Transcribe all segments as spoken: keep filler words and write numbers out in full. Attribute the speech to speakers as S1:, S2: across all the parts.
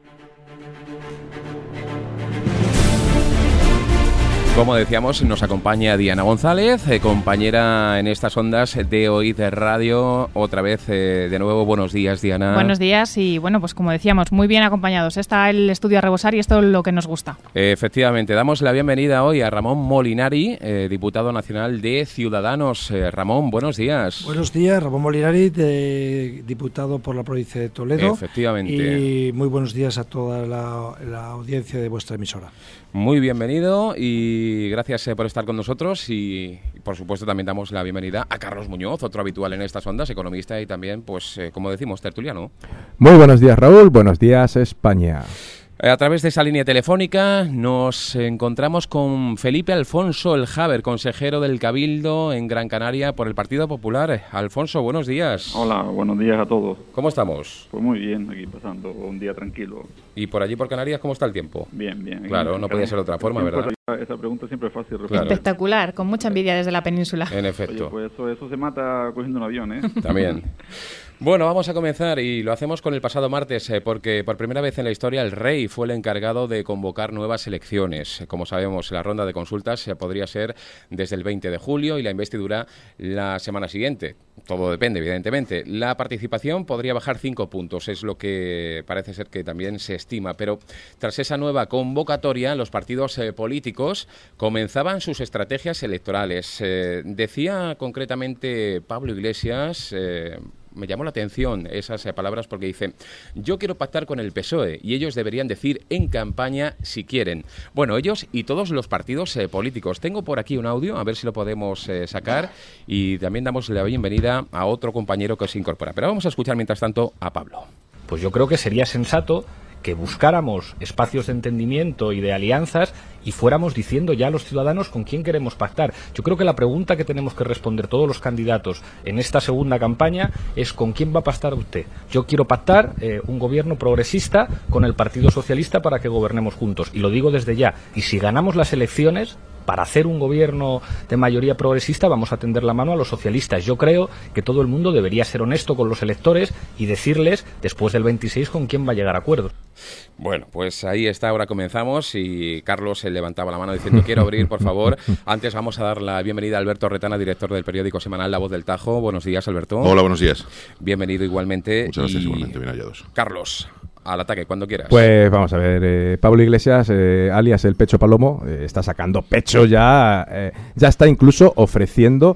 S1: Como decíamos, nos acompaña Diana González, eh, compañera en estas ondas de Oíd Radio. Otra vez, eh, de nuevo, buenos días, Diana.
S2: Buenos días y, bueno, pues como decíamos, muy bien acompañados. Está el estudio a rebosar y esto es lo que nos gusta.
S1: Eh, efectivamente, damos la bienvenida hoy a Ramón Molinari, eh, diputado nacional de Ciudadanos. Eh, Ramón, buenos días.
S3: Buenos días, Ramón Molinari, de, diputado por la provincia de Toledo.
S1: Efectivamente.
S3: Y muy buenos días a toda la, la audiencia de vuestra emisora.
S1: Muy bienvenido y gracias eh, por estar con nosotros y, y por supuesto también damos la bienvenida a Carlos Muñoz, otro habitual en estas ondas, economista y también, pues eh, como decimos, tertuliano.
S4: Muy buenos días, Raúl, buenos días, España.
S1: A través de esa línea telefónica nos encontramos con Felipe Alfonso El Javer, consejero del Cabildo en Gran Canaria por el Partido Popular. Alfonso, buenos días.
S5: Hola, buenos días a todos.
S1: ¿Cómo estamos?
S5: Pues muy bien, aquí pasando un día tranquilo.
S1: ¿Y por allí, por Canarias, cómo está el tiempo?
S5: Bien, bien.
S1: Claro, no podía ser de otra forma, ¿verdad?
S5: Esa pregunta siempre es fácil.
S1: Claro.
S2: Espectacular, con mucha envidia desde la península.
S1: En efecto.
S5: Oye, pues eso, eso se mata cogiendo un avión, ¿eh?
S1: También. Bueno, vamos a comenzar y lo hacemos con el pasado martes, eh, porque por primera vez en la historia el rey fue el encargado de convocar nuevas elecciones. Como sabemos, la ronda de consultas eh, podría ser desde el veinte de julio y la investidura la semana siguiente. Todo depende, evidentemente. La participación podría bajar cinco puntos, es lo que parece ser que también se estima. Pero tras esa nueva convocatoria, los partidos eh, políticos comenzaban sus estrategias electorales. Eh, decía concretamente Pablo Iglesias... Eh, Me llamó la atención esas eh, palabras porque dice, yo quiero pactar con el P S O E y ellos deberían decir en campaña si quieren. Bueno, ellos y todos los partidos eh, políticos. Tengo por aquí un audio, a ver si lo podemos eh, sacar y también damos la bienvenida a otro compañero que se incorpora. Pero vamos a escuchar mientras tanto a Pablo.
S6: Pues yo creo que sería sensato que buscáramos espacios de entendimiento y de alianzas y fuéramos diciendo ya a los ciudadanos con quién queremos pactar. Yo creo que la pregunta que tenemos que responder todos los candidatos en esta segunda campaña es ¿con quién va a pactar usted? Yo quiero pactar eh, un gobierno progresista con el Partido Socialista para que gobernemos juntos. Y lo digo desde ya. Y si ganamos las elecciones, para hacer un gobierno de mayoría progresista vamos a tender la mano a los socialistas. Yo creo que todo el mundo debería ser honesto con los electores y decirles después del veintiséis con quién va a llegar a acuerdos.
S1: Bueno, pues ahí está, ahora comenzamos y Carlos se levantaba la mano diciendo quiero abrir, por favor. Antes vamos a dar la bienvenida a Alberto Retana, director del periódico semanal La Voz del Tajo. Buenos días, Alberto.
S7: Hola, buenos días.
S1: Bienvenido igualmente.
S7: Muchas gracias,
S1: y...
S7: igualmente, bien hallados.
S1: Carlos, al ataque, cuando quieras.
S4: Pues vamos a ver, eh, Pablo Iglesias, eh, alias el Pecho Palomo, eh, está sacando pecho ya, eh, ya está incluso ofreciendo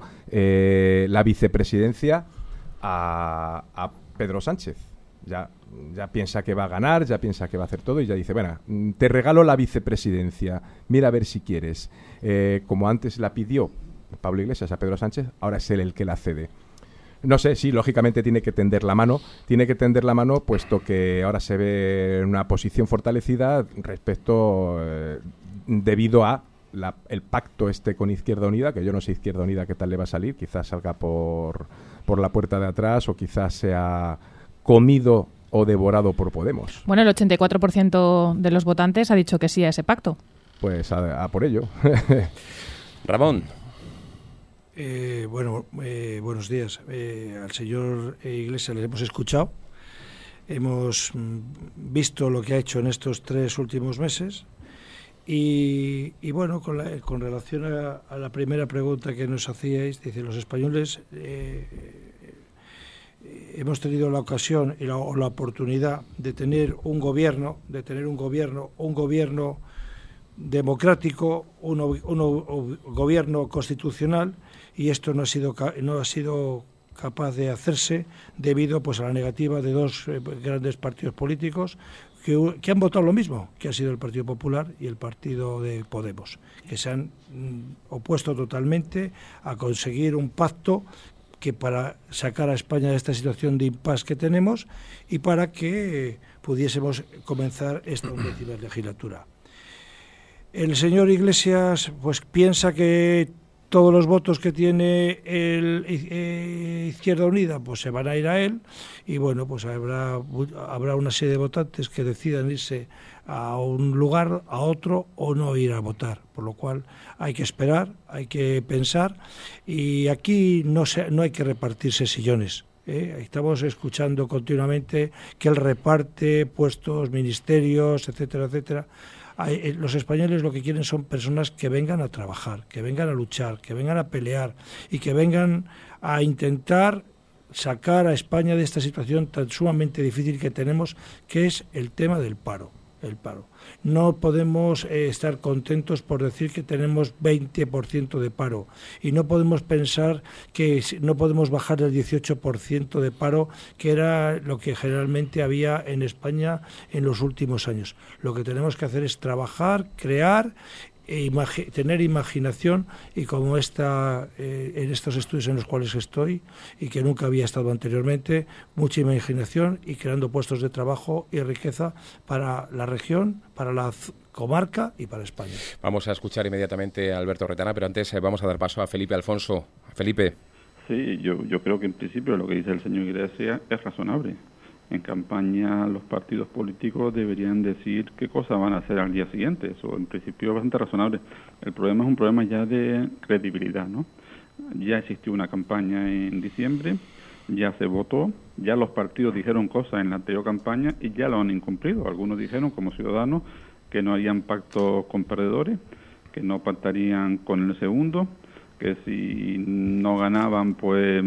S4: eh, la vicepresidencia a, a Pedro Sánchez. Ya, ya piensa que va a ganar, ya piensa que va a hacer todo y ya dice, bueno, te regalo la vicepresidencia, mira a ver si quieres. Eh, como antes la pidió Pablo Iglesias a Pedro Sánchez, ahora es él el que la cede. No sé, sí, lógicamente tiene que tender la mano, tiene que tender la mano puesto que ahora se ve en una posición fortalecida respecto, eh, debido a la, el pacto este con Izquierda Unida, que yo no sé Izquierda Unida qué tal le va a salir, quizás salga por, por la puerta de atrás o quizás sea comido o devorado por Podemos.
S2: Bueno, el ochenta y cuatro por ciento de los votantes ha dicho que sí a ese pacto.
S4: Pues a, a por ello.
S1: Ramón.
S3: Eh, bueno, eh, buenos días. Eh, al señor Iglesias le hemos escuchado, hemos mm, visto lo que ha hecho en estos tres últimos meses y, y bueno, con, la, con relación a, a la primera pregunta que nos hacíais, dice, los españoles eh, eh, hemos tenido la ocasión y la, o la oportunidad de tener un gobierno, de tener un gobierno, un gobierno democrático, un, un, un gobierno constitucional, y esto no ha sido no ha sido capaz de hacerse debido pues a la negativa de dos eh, grandes partidos políticos que, que han votado lo mismo, que ha sido el Partido Popular y el Partido de Podemos, que se han mm, opuesto totalmente a conseguir un pacto que para sacar a España de esta situación de impasse que tenemos y para que eh, pudiésemos comenzar esta undécima legislatura. El señor Iglesias pues piensa que todos los votos que tiene el eh, Izquierda Unida pues se van a ir a él y bueno, pues habrá habrá una serie de votantes que decidan irse a un lugar, a otro o no ir a votar, por lo cual hay que esperar, hay que pensar y aquí no se, no hay que repartirse sillones. ¿eh? Estamos escuchando continuamente que él reparte puestos, ministerios, etcétera, etcétera. Los españoles lo que quieren son personas que vengan a trabajar, que vengan a luchar, que vengan a pelear y que vengan a intentar sacar a España de esta situación tan sumamente difícil que tenemos, que es el tema del paro. El paro. No podemos eh, estar contentos por decir que tenemos veinte por ciento de paro y no podemos pensar que no podemos bajar el dieciocho por ciento de paro, que era lo que generalmente había en España en los últimos años. Lo que tenemos que hacer es trabajar, crear, e imagi- tener imaginación, y como está eh, en estos estudios en los cuales estoy y que nunca había estado anteriormente, mucha imaginación y creando puestos de trabajo y riqueza para la región, para la z- comarca y para España.
S1: Vamos a escuchar inmediatamente a Alberto Retana, pero antes eh, vamos a dar paso a Felipe Alfonso. Felipe.
S5: Sí, yo, yo creo que en principio lo que dice el señor Iglesias es razonable. En campaña los partidos políticos deberían decir qué cosas van a hacer al día siguiente. Eso en principio es bastante razonable. El problema es un problema ya de credibilidad, ¿no? Ya existió una campaña en diciembre, ya se votó, ya los partidos dijeron cosas en la anterior campaña y ya lo han incumplido. Algunos dijeron como Ciudadanos que no harían pacto con perdedores, que no pactarían con el segundo, que si no ganaban pues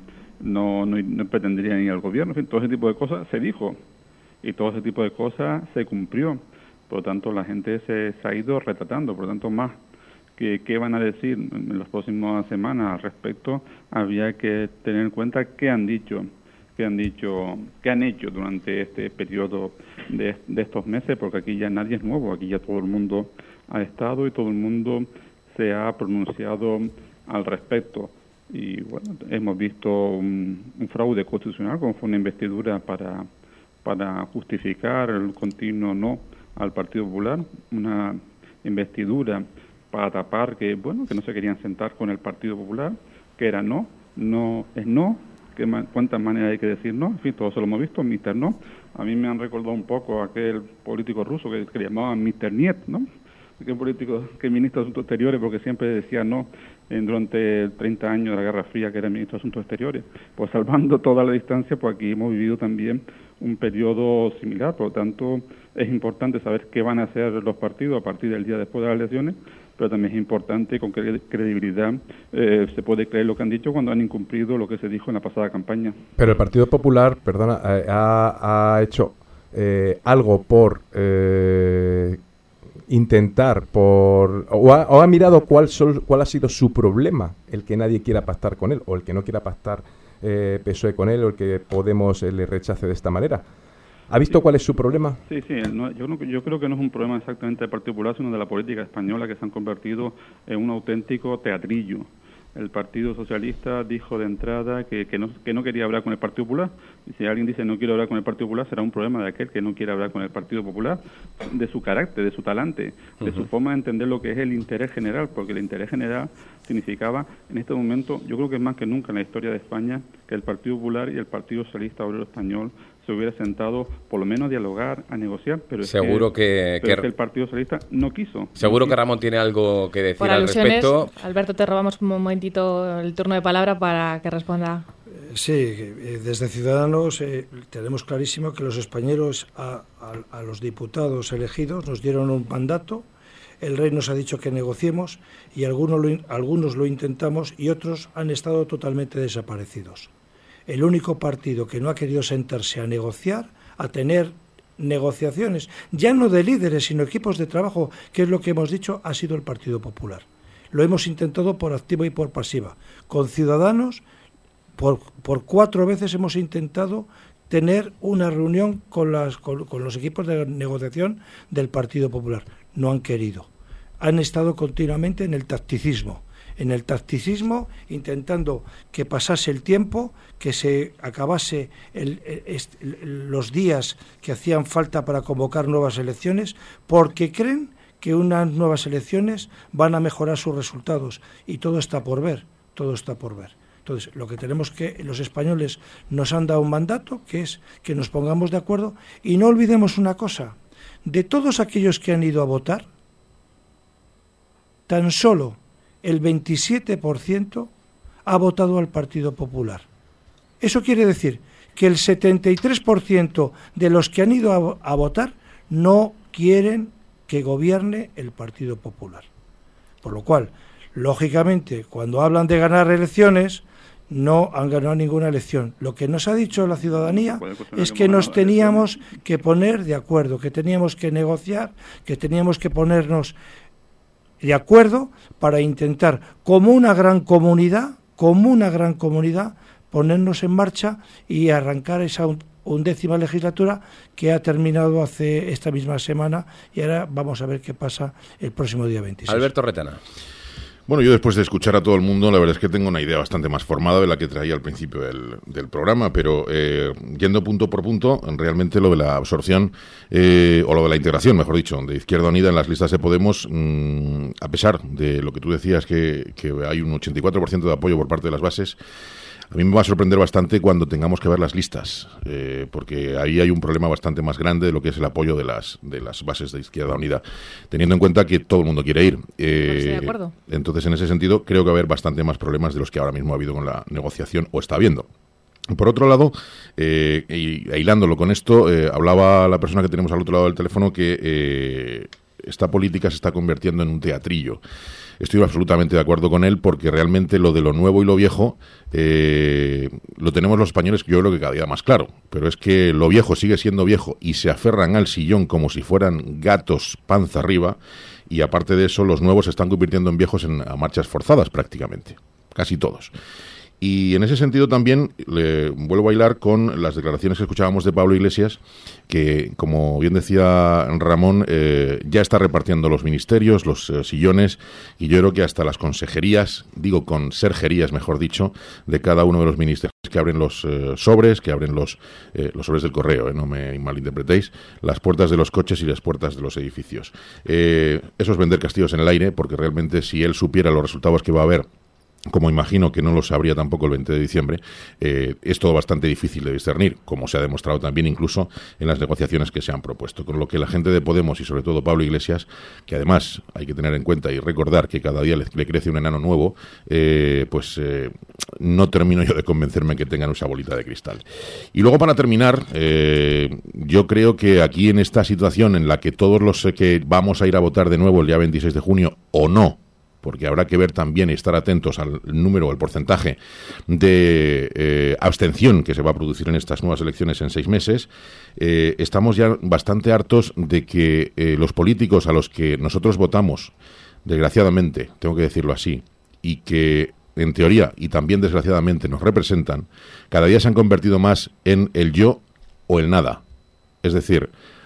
S5: No, no, no pretenderían ir al gobierno. En fin, todo ese tipo de cosas se dijo y todo ese tipo de cosas se cumplió. Por lo tanto, la gente se, se ha ido retratando. Por lo tanto, más que qué van a decir en las próximas semanas al respecto, había que tener en cuenta qué han dicho, qué han dicho, qué han hecho durante este periodo de, de estos meses, porque aquí ya nadie es nuevo, aquí ya todo el mundo ha estado y todo el mundo se ha pronunciado al respecto. Y bueno, hemos visto un, un fraude constitucional, como fue una investidura para, para justificar el continuo no al Partido Popular, una investidura para tapar que, bueno, que no se querían sentar con el Partido Popular, que era no, no es no, que ma- cuántas maneras hay que decir no, en fin, todos lo hemos visto, mister No. A mí me han recordado un poco a aquel político ruso que, que le llamaban mister Niet, ¿no? Que político, que ministro de Asuntos Exteriores, porque siempre decía no en, durante treinta años de la Guerra Fría, que era ministro de Asuntos Exteriores. Pues salvando toda la distancia, pues aquí hemos vivido también un periodo similar. Por lo tanto, es importante saber qué van a hacer los partidos a partir del día después de las elecciones, pero también es importante con qué credibilidad eh, se puede creer lo que han dicho cuando han incumplido lo que se dijo en la pasada campaña.
S4: Pero el Partido Popular, perdona, eh, ha, ha hecho eh, algo por... Eh, intentar por o ha, o ha mirado cuál sol, cuál ha sido su problema, el que nadie quiera pactar con él o el que no quiera pactar eh, P S O E con él o el que Podemos eh, le rechace de esta manera. ¿Ha visto sí. cuál es su problema?
S5: Sí, sí, no, yo, no, yo creo que no es un problema exactamente del Partido Popular, sino de la política española, que se han convertido en un auténtico teatrillo. El Partido Socialista dijo de entrada que, que, no, que no quería hablar con el Partido Popular. Y si alguien dice no quiero hablar con el Partido Popular, será un problema de aquel que no quiere hablar con el Partido Popular, de su carácter, de su talante, uh-huh. de su forma de entender lo que es el interés general, porque el interés general significaba, en este momento, yo creo que es más que nunca en la historia de España, que el Partido Popular y el Partido Socialista Obrero Español se hubiera sentado, por lo menos a dialogar, a negociar, pero es,
S1: seguro
S5: que,
S1: que,
S5: pero
S1: que,
S5: es que el Partido Socialista no quiso.
S1: Seguro
S5: no
S1: que
S5: quiso.
S1: Ramón tiene algo que decir
S2: Por
S1: al
S2: alusiones,
S1: respecto.
S2: Alberto, te robamos un momentito el turno de palabra para que responda.
S3: Sí, desde Ciudadanos eh, tenemos clarísimo que los españoles a, a, a los diputados elegidos nos dieron un mandato, el rey nos ha dicho que negociemos y algunos lo, algunos lo intentamos y otros han estado totalmente desaparecidos. El único partido que no ha querido sentarse a negociar, a tener negociaciones, ya no de líderes, sino equipos de trabajo, que es lo que hemos dicho, ha sido el Partido Popular. Lo hemos intentado por activa y por pasiva. Con Ciudadanos, por, por cuatro veces hemos intentado tener una reunión con, las, con, con los equipos de negociación del Partido Popular. No han querido. Han estado continuamente en el tacticismo. En el tacticismo, intentando que pasase el tiempo, que se acabase el, el, el, los días que hacían falta para convocar nuevas elecciones, porque creen que unas nuevas elecciones van a mejorar sus resultados. Y todo está por ver, todo está por ver. Entonces, lo que tenemos que, los españoles nos han dado un mandato, que es que nos pongamos de acuerdo, y no olvidemos una cosa, de todos aquellos que han ido a votar, tan solo el veintisiete por ciento ha votado al Partido Popular. Eso quiere decir que el setenta y tres por ciento de los que han ido a, a votar no quieren que gobierne el Partido Popular. Por lo cual, lógicamente, cuando hablan de ganar elecciones, no han ganado ninguna elección. Lo que nos ha dicho la ciudadanía es que nos teníamos que poner de acuerdo, que teníamos que negociar, que teníamos que ponernos de acuerdo para intentar, como una gran comunidad, como una gran comunidad, ponernos en marcha y arrancar esa undécima legislatura que ha terminado hace esta misma semana, y ahora vamos a ver qué pasa el próximo día veintiséis.
S1: Alberto Retana.
S7: Bueno, yo después de escuchar a todo el mundo, la verdad es que tengo una idea bastante más formada de la que traía al principio del, del programa, pero eh, yendo punto por punto, realmente lo de la absorción, eh, o lo de la integración, mejor dicho, de Izquierda Unida en las listas de Podemos, mmm, a pesar de lo que tú decías, que, que hay un ochenta y cuatro por ciento de apoyo por parte de las bases, a mí me va a sorprender bastante cuando tengamos que ver las listas, eh, porque ahí hay un problema bastante más grande de lo que es el apoyo de las de las bases de Izquierda Unida, teniendo en cuenta que todo el mundo quiere ir. Eh,
S2: Estoy de acuerdo.
S7: Entonces, en ese sentido, creo que va a haber bastante más problemas de los que ahora mismo ha habido con la negociación o está habiendo. Por otro lado, eh, y hilándolo con esto, eh, hablaba la persona que tenemos al otro lado del teléfono que eh, esta política se está convirtiendo en un teatrillo. Estoy absolutamente de acuerdo con él, porque realmente lo de lo nuevo y lo viejo eh, lo tenemos los españoles, yo creo que cada día más claro, pero es que lo viejo sigue siendo viejo y se aferran al sillón como si fueran gatos panza arriba, y aparte de eso los nuevos se están convirtiendo en viejos en, a marchas forzadas prácticamente, casi todos. Y en ese sentido también le vuelvo a hilar con las declaraciones que escuchábamos de Pablo Iglesias, que, como bien decía Ramón, eh, ya está repartiendo los ministerios, los eh, sillones, y yo creo que hasta las consejerías, digo conserjerías, mejor dicho, de cada uno de los ministerios, que abren los eh, sobres, que abren los, eh, los sobres del correo, eh, no me malinterpretéis, las puertas de los coches y las puertas de los edificios. Eh, eso es vender castillos en el aire, porque realmente si él supiera los resultados que va a haber, como imagino que no lo sabría tampoco el veinte de diciembre, eh, es todo bastante difícil de discernir, como se ha demostrado también incluso en las negociaciones que se han propuesto. Con lo que la gente de Podemos y sobre todo Pablo Iglesias, que además hay que tener en cuenta y recordar que cada día le, le crece un enano nuevo, eh, pues eh, no termino yo de convencerme que tengan esa bolita de cristal. Y luego, para terminar, eh, yo creo que aquí en esta situación en la que todos los que vamos a ir a votar de nuevo el día veintiséis de junio o no, porque habrá que ver también y estar atentos al número, al porcentaje de eh, abstención que se va a producir en estas nuevas elecciones en seis meses, eh, estamos ya bastante hartos de que eh, los políticos a los que nosotros votamos, desgraciadamente, tengo que decirlo así, y que en teoría y también desgraciadamente nos representan, cada día se han convertido más en el yo o el nada. Es decir,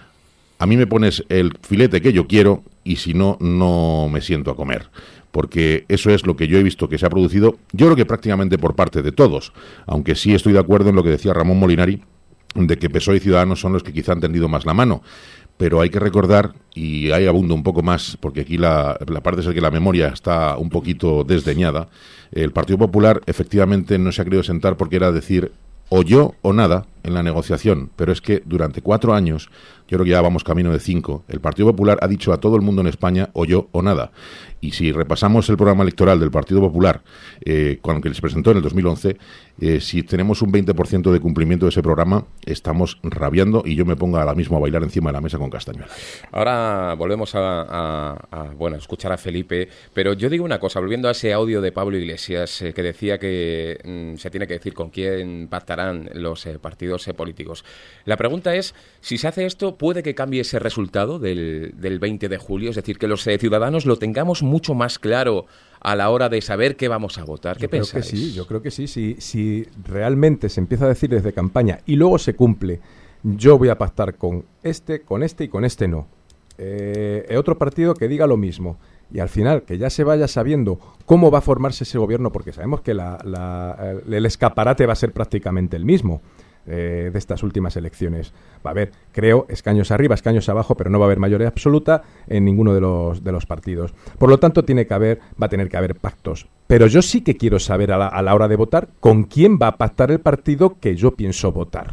S7: a mí me pones el filete que yo quiero y si no, no me siento a comer. Porque eso es lo que yo he visto que se ha producido, yo creo que prácticamente por parte de todos, aunque sí estoy de acuerdo en lo que decía Ramón Molinari, de que P S O E y Ciudadanos son los que quizá han tendido más la mano. Pero hay que recordar, y ahí abundo un poco más, porque aquí la, la parte es que la memoria está un poquito desdeñada, el Partido Popular efectivamente no se ha querido sentar porque era decir o yo o nada en la negociación, pero es que durante cuatro años, yo creo que ya vamos camino de cinco, el Partido Popular ha dicho a todo el mundo en España o yo o nada. Y si repasamos el programa electoral del Partido Popular, eh, con el que les presentó en el dos mil once, eh, si tenemos un veinte por ciento de cumplimiento de ese programa, estamos rabiando y yo me pongo ahora mismo a bailar encima de la mesa con Castañuela.
S1: Ahora volvemos a, a, a bueno, a escuchar a Felipe, pero yo digo una cosa, volviendo a ese audio de Pablo Iglesias, eh, que decía que mm, se tiene que decir con quién pactarán los eh, partidos eh, políticos. La pregunta es, si se hace esto, ¿puede que cambie ese resultado del, del veinte de julio? Es decir, que los eh, ciudadanos lo tengamos mucho más claro a la hora de saber qué vamos a votar. ¿Qué
S4: yo
S1: pensáis?
S4: Creo que sí, yo creo que sí. Si, si realmente se empieza a decir desde campaña y luego se cumple, yo voy a pactar con este, con este y con este no. Eh, otro partido que diga lo mismo. Y al final, que ya se vaya sabiendo cómo va a formarse ese gobierno, porque sabemos que la, la, el escaparate va a ser prácticamente el mismo. Eh, de estas últimas elecciones. Va a haber, creo, escaños arriba, escaños abajo, pero no va a haber mayoría absoluta en ninguno de los de los partidos. Por lo tanto, tiene que haber, va a tener que haber pactos. Pero yo sí que quiero saber a la, a la hora de votar con quién va a pactar el partido que yo pienso votar.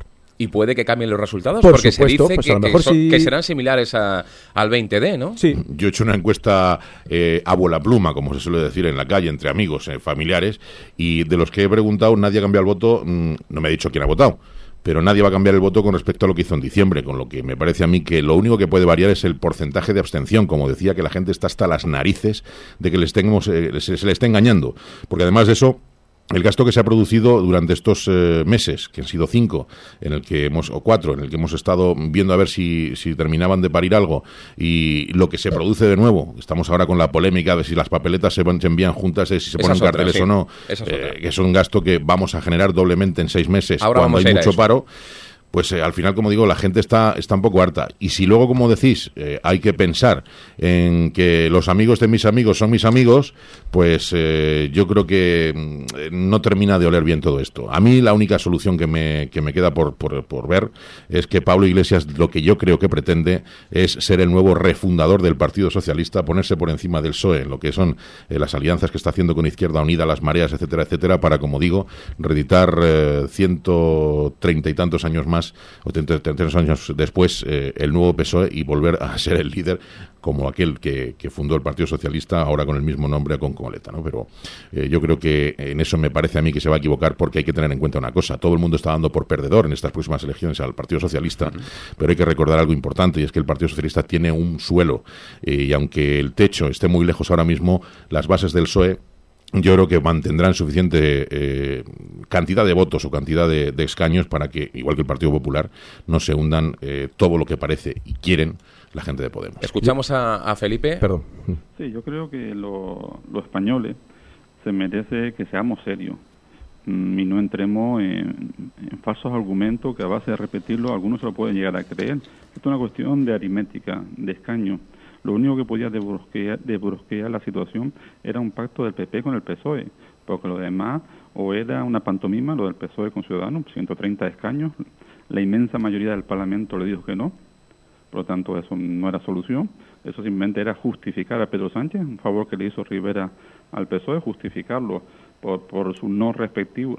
S1: Y puede que cambien los resultados,
S4: Por
S1: porque
S4: supuesto,
S1: se dice
S4: pues
S1: que,
S4: a lo
S1: que
S4: mejor
S1: son-
S4: sí-
S1: que serán similares a- al veinte D, ¿no?
S4: Sí.
S7: Yo he hecho una encuesta eh, a bola pluma, como se suele decir en la calle, entre amigos, eh, familiares, y de los que he preguntado, nadie ha cambiado el voto. mm, no me ha dicho quién ha votado, pero nadie va a cambiar el voto con respecto a lo que hizo en diciembre, con lo que me parece a mí que lo único que puede variar es el porcentaje de abstención. Como decía, que la gente está hasta las narices de que les tengamos, eh, se, se le esté engañando, porque además de eso, el gasto que se ha producido durante estos eh, meses, que han sido cinco, en el que hemos, o cuatro, en el que hemos estado viendo a ver si, si terminaban de parir algo, y lo que se produce de nuevo, estamos ahora con la polémica de si las papeletas se, van- se envían juntas, de si se
S1: Esa
S7: ponen
S1: es otra,
S7: carteles
S1: sí.
S7: o no,
S1: Esa es
S7: eh,
S1: otra.
S7: que es un gasto que vamos a generar doblemente en seis meses,
S1: Ahora
S7: cuando
S1: vamos a
S7: hay
S1: ir a
S7: mucho
S1: eso.
S7: paro. Pues eh, al final, como digo, la gente está, está un poco harta. Y si luego, como decís, eh, hay que pensar en que los amigos de mis amigos son mis amigos, pues eh, yo creo que mm, no termina de oler bien todo esto. A mí la única solución que me, que me queda por, por, por ver es que Pablo Iglesias, lo que yo creo que pretende es ser el nuevo refundador del Partido Socialista, ponerse por encima del P S O E en lo que son eh, las alianzas que está haciendo con Izquierda Unida, las mareas, etcétera, etcétera, para, como digo, reeditar eh, ciento treinta y tantos años más, o treinta y tantos años después, eh, el nuevo P S O E y volver a ser el líder como aquel que, que fundó el Partido Socialista, ahora con el mismo nombre, con Coleta, ¿no? Pero eh, yo creo que en eso me parece a mí que se va a equivocar, porque hay que tener en cuenta una cosa: todo el mundo está dando por perdedor en estas próximas elecciones al Partido Socialista, uh-huh. pero hay que recordar algo importante, y es que el Partido Socialista tiene un suelo, eh, y aunque el techo esté muy lejos ahora mismo, las bases del P S O E yo creo que mantendrán suficiente eh, cantidad de votos o cantidad de, de escaños para que, igual que el Partido Popular, no se hundan eh, todo lo que parece y quieren la gente de Podemos.
S1: Escuchamos a, a Felipe.
S4: Perdón.
S5: Sí, yo creo que lo- los españoles se merece que seamos serios mm, y no entremos en, en falsos argumentos que a base de repetirlo algunos se lo pueden llegar a creer. Esto es una cuestión de aritmética, de escaños. Lo único que podía debrusquear, debrusquear la situación era un pacto del P P con el P S O E, porque lo demás o era una pantomima, lo del P S O E con Ciudadanos, ciento treinta escaños, la inmensa mayoría del Parlamento le dijo que no, por lo tanto eso no era solución, eso simplemente era justificar a Pedro Sánchez, un favor que le hizo Rivera al P S O E, justificarlo por, por su no respectivo,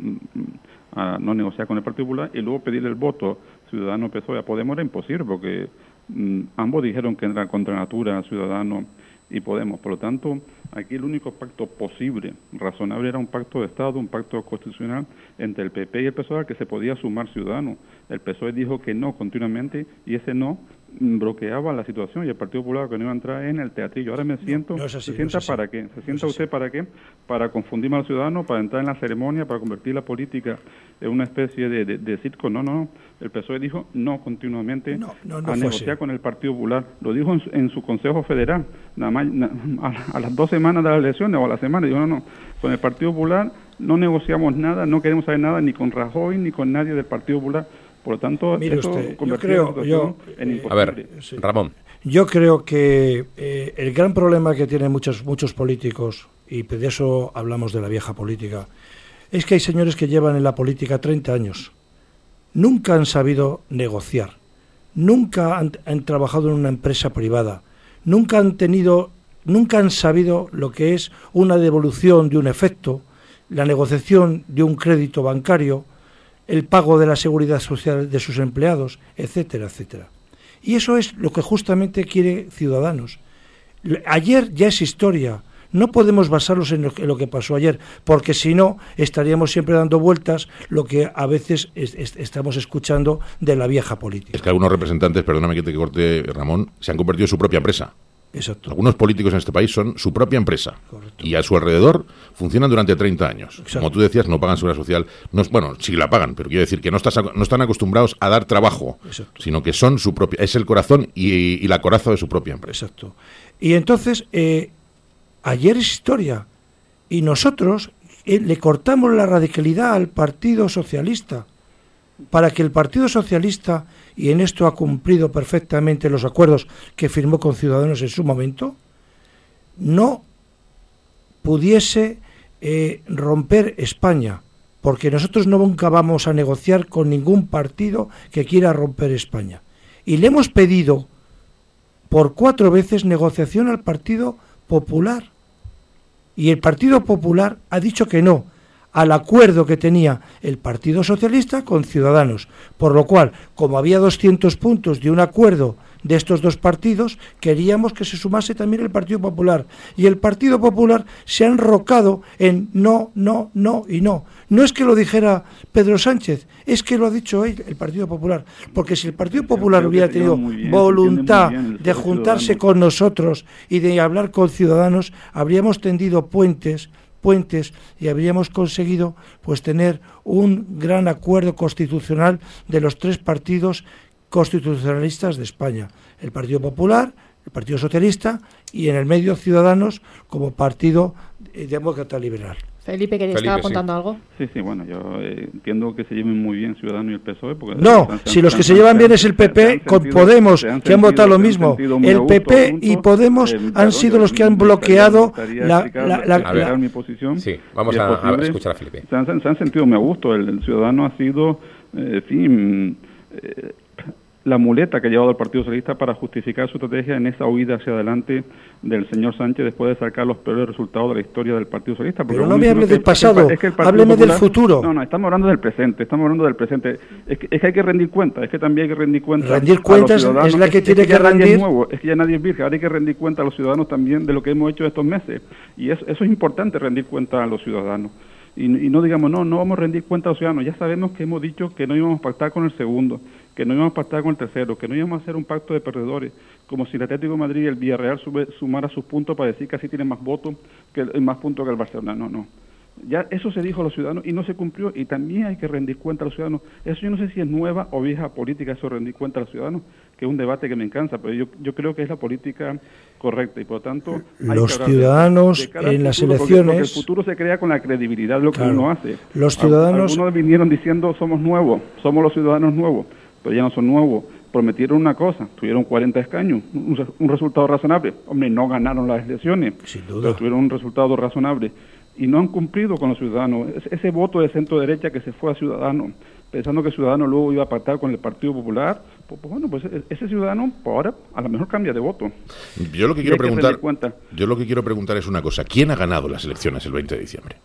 S5: a no negociar con el Partido Popular, y luego pedir el voto Ciudadanos-P S O E a Podemos era imposible, porque mm, ambos dijeron que era contra natura, Ciudadanos y Podemos. Por lo tanto, aquí el único pacto posible, razonable, era un pacto de Estado, un pacto constitucional entre el P P y el P S O E al que se podía sumar Ciudadanos. El P S O E dijo que no continuamente, y ese no mm, bloqueaba la situación, y el Partido Popular que no iba a entrar en el teatrillo. Ahora me siento,
S3: No, no es así,
S5: ¿se sienta
S3: no es así.
S5: para qué? ¿Se sienta
S3: No es
S5: usted
S3: así.
S5: para qué? Para confundir a los ciudadanos, para entrar en la ceremonia, para convertir la política en una especie de, de, de circo. No, no, el P S O E dijo no continuamente
S3: No, no, no
S5: a
S3: fue
S5: negociar
S3: así.
S5: con el Partido Popular. Lo dijo en su, en su Consejo Federal, nada más na- a, a las dos semanas de las elecciones o a la semana. Dijo, no, no, con el Partido Popular no negociamos nada, no queremos saber nada ni con Rajoy ni con nadie del Partido Popular. Por lo tanto,
S3: Mire
S5: eso
S3: usted, yo
S5: convertía
S3: creo-
S5: la situación
S3: yo,
S5: en
S3: eh,
S5: imposible.
S1: A ver,
S3: Sí.
S1: Ramón.
S3: Yo creo que eh, el gran problema que tienen muchos muchos políticos, y de eso hablamos de la vieja política, es que hay señores que llevan en la política treinta años. Nunca han sabido negociar, nunca han, han trabajado en una empresa privada, nunca han tenido, nunca han sabido lo que es una devolución de un efecto, la negociación de un crédito bancario, el pago de la seguridad social de sus empleados, etcétera, etcétera. Y eso es lo que justamente quiere Ciudadanos. Le- Ayer ya es historia. No podemos basarnos en lo, que, en lo que pasó ayer, porque si no, estaríamos siempre dando vueltas lo que a veces es- es- estamos escuchando de la vieja política.
S7: Es que algunos representantes, perdóname que te corte, Ramón, se han convertido en su propia empresa.
S3: Exacto.
S7: Algunos políticos en este país son su propia empresa.
S3: Correcto.
S7: Y a su alrededor funcionan durante treinta años.
S3: Exacto.
S7: Como tú decías, no pagan seguridad social. No es, bueno, sí la pagan, pero quiero decir que no, estás, ac- no están acostumbrados a dar trabajo,
S3: Exacto.
S7: sino que son su propia, es el corazón y, y la coraza de su propia empresa.
S3: Exacto. Y entonces, eh, ayer es historia. Y nosotros eh, le cortamos la radicalidad al Partido Socialista para que el Partido Socialista, y en esto ha cumplido perfectamente los acuerdos que firmó con Ciudadanos en su momento, no pudiese eh, romper España, porque nosotros no nunca vamos a negociar con ningún partido que quiera romper España. Y le hemos pedido por cuatro veces negociación al Partido Popular. Y el Partido Popular ha dicho que no. al acuerdo que tenía el Partido Socialista con Ciudadanos, por lo cual, como había doscientos puntos de un acuerdo de estos dos partidos, queríamos que se sumase también el Partido Popular, y el Partido Popular se ha enrocado en no, no, no y no. No es que lo dijera Pedro Sánchez, es que lo ha dicho él, el Partido Popular, porque si el Partido Popular hubiera tenido voluntad de juntarse con nosotros y de hablar con Ciudadanos, habríamos tendido puentes puentes y habríamos conseguido pues tener un gran acuerdo constitucional de los tres partidos constitucionalistas de España, el Partido Popular, el Partido Socialista y en el medio Ciudadanos como partido demócrata liberal.
S2: Felipe, que estaba contando
S5: sí.
S2: algo.
S5: Sí, sí, bueno, yo eh, entiendo que se lleven muy bien Ciudadanos y el P S O E. Porque
S3: no,
S5: se han,
S3: si los
S5: se
S3: que
S5: han,
S3: se llevan
S5: se
S3: bien
S5: han,
S3: es el P P
S5: han
S3: con
S5: sentido,
S3: Podemos,
S5: que han,
S3: que han votado lo
S5: han
S3: mismo.
S5: El
S3: P P
S5: juntos,
S3: y Podemos
S5: eh,
S3: han
S5: perdón,
S3: sido los que han bloqueado la, la, la,
S1: a ver,
S3: la,
S5: mi posición.
S1: Sí, vamos a, a escuchar a Felipe.
S5: Se han, se han sentido muy a gusto. El, el Ciudadano ha sido, eh, en fin, eh, la muleta que ha llevado el Partido Socialista para justificar su estrategia en esa huida hacia adelante del señor Sánchez después de sacar los peores resultados de la historia del Partido Socialista.
S3: Pero no me hable del pasado, es que hábleme del futuro.
S5: No, no, estamos hablando del presente, estamos hablando del presente. Es que, es que hay que rendir cuentas, es que también hay que rendir cuentas.
S3: Rendir cuentas es la que
S5: es,
S3: tiene
S5: es que,
S3: que rendir.
S5: Es nuevo, es que ya nadie es virgen, ahora hay que rendir cuentas a los ciudadanos también de lo que hemos hecho estos meses. Y eso, eso es importante, rendir cuentas a los ciudadanos. Y, y no digamos, no, no vamos a rendir cuentas a los ciudadanos. Ya sabemos que hemos dicho que no íbamos a pactar con el segundo, que no íbamos a pactar con el tercero, que no íbamos a hacer un pacto de perdedores, como si el Atlético de Madrid y el Villarreal sube, sumara sus puntos para decir que así tiene más votos, que el, más puntos que el Barcelona. No, no. Ya eso se dijo a los ciudadanos y no se cumplió, y también hay que rendir cuenta a los ciudadanos. Eso yo no sé si es nueva o vieja política, eso rendir cuenta a los ciudadanos, que es un debate que me encanta, pero yo, yo creo que es la política correcta y por lo tanto hay
S3: los
S5: que
S3: ciudadanos
S5: de, de
S3: en las
S5: futuro,
S3: elecciones
S5: porque, porque el futuro se crea con la credibilidad de lo que
S3: claro,
S5: uno hace.
S3: Los ciudadanos
S5: algunos vinieron diciendo somos nuevos, somos los ciudadanos nuevos, pero ya no son nuevos. Prometieron una cosa, tuvieron cuarenta escaños, un, un resultado razonable. Hombre, no ganaron las elecciones,
S3: sin duda,
S5: pero tuvieron un resultado razonable y no han cumplido con los ciudadanos. Ese, ese voto de centro derecha que se fue a Ciudadanos, pensando que Ciudadanos luego iba a pactar con el Partido Popular, pues, pues bueno, pues ese ciudadano pues ahora a lo mejor cambia de voto.
S7: Yo lo que quiero preguntar, yo lo que quiero preguntar es una cosa: ¿quién ha ganado las elecciones el veinte de diciembre?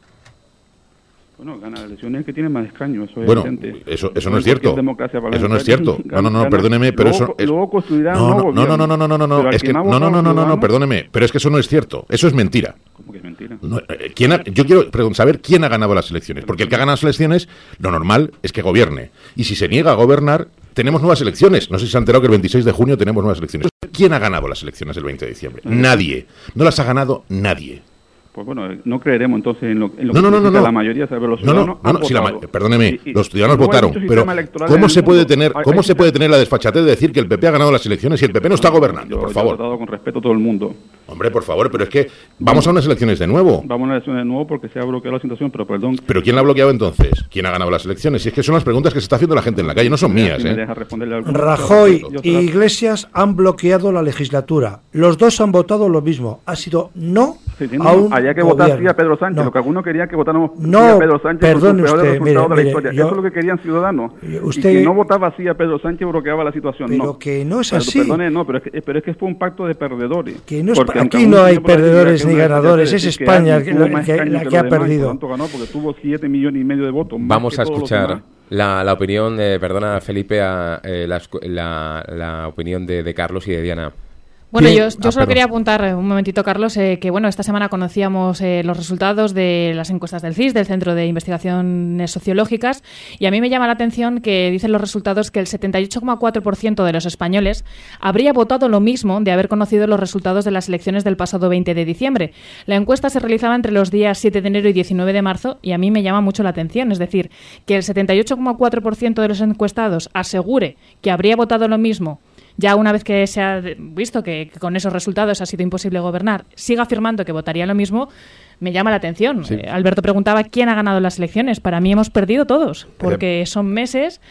S5: Bueno, gana las elecciones que tiene más escaños, eso es
S7: bueno,
S5: evidente.
S7: eso, eso no es cierto. Eso no es cierto. No, no, no,
S5: gana,
S7: perdóneme, pero
S5: luego,
S7: eso es...
S5: luego construirán
S7: no,
S5: un
S7: no,
S5: nuevo
S7: no, no, no, no, no, no, no, no, es que no, no, no, no, no, no, perdóneme, pero es que eso no es cierto. Eso es mentira.
S5: ¿Cómo que es mentira?
S7: No, ¿quién ha, yo quiero saber quién ha ganado las elecciones, porque el que ha ganado las elecciones, lo normal es que gobierne. Y si se niega a gobernar, tenemos nuevas elecciones. No sé si se han enterado que el veintiséis de junio tenemos nuevas elecciones. ¿Quién ha ganado las elecciones el veinte de diciembre? Nadie. No las ha ganado nadie.
S5: Pues bueno, no creeremos entonces en lo, en lo
S7: no, no,
S5: que
S7: no, no,
S5: la mayoría de los ciudadanos.
S7: No, no, no, no si la, perdóneme,
S5: y, y,
S7: los ciudadanos votaron, pero ¿cómo se puede tener, hay, cómo hay, se puede tener la desfachatez de decir que el P P ha ganado las elecciones y el P P no está gobernando?
S5: Yo,
S7: por
S5: yo
S7: favor.
S5: He tratado con respeto a todo el mundo.
S7: Hombre, por favor, pero es que vamos a unas elecciones de nuevo.
S5: Vamos a unas elecciones de nuevo porque se ha bloqueado la situación, pero perdón.
S7: ¿Pero quién la ha bloqueado entonces? ¿Quién ha ganado las elecciones? Si es que son las preguntas que se está haciendo la gente en la calle, no son
S5: me,
S7: mías,
S5: si
S7: ¿eh?
S5: Me deja responderle algo.
S3: Rajoy y Iglesias han bloqueado la legislatura. Los dos han votado lo mismo. Ha sido no
S5: sí, sí, no,
S3: a un
S5: había que
S3: gobierno.
S5: votar sí a Pedro Sánchez. No. Lo que algunos querían que votáramos
S3: no,
S5: sí a Pedro Sánchez
S3: perdone
S5: por sus
S3: usted,
S5: peores resultados
S3: mire,
S5: de la
S3: mire,
S5: historia.
S3: yo,
S5: Eso es lo que querían ciudadanos.
S3: Usted,
S5: y que no votaba así a Pedro Sánchez bloqueaba la situación.
S3: Pero
S5: no.
S3: que no es
S5: pero,
S3: así.
S5: Perdone, no, pero es que, pero es que fue un pacto de perdedores.
S3: Que no es, aquí no hay perdedores ni ganadores. Es España
S5: que,
S3: la que, la que ha
S5: demás,
S3: perdido.
S5: Ganó porque tuvo siete millones y medio de votos.
S1: Vamos a escuchar la, la opinión, eh, perdona Felipe, a, eh, la, la, la opinión de, de Carlos y de Diana.
S2: Bueno, yo, yo
S1: ah,
S2: solo quería apuntar un momentito, Carlos, eh, que bueno, esta semana conocíamos eh, los resultados de las encuestas del C I S, del Centro de Investigaciones Sociológicas, y a mí me llama la atención que dicen los resultados que el setenta y ocho coma cuatro por ciento de los españoles habría votado lo mismo de haber conocido los resultados de las elecciones del pasado veinte de diciembre. La encuesta se realizaba entre los días siete de enero y diecinueve de marzo, y a mí me llama mucho la atención, es decir, que el setenta y ocho coma cuatro por ciento de los encuestados asegure que habría votado lo mismo ya una vez que se ha visto que, que con esos resultados ha sido imposible gobernar, siga afirmando que votaría lo mismo, me llama la atención. Sí. Eh, Alberto preguntaba quién ha ganado las elecciones. Para mí hemos perdido todos, porque son meses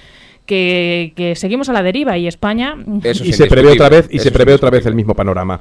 S2: que, que seguimos a la deriva y España...
S4: Eso y se prevé otra vez y se prevé otra vez el mismo panorama.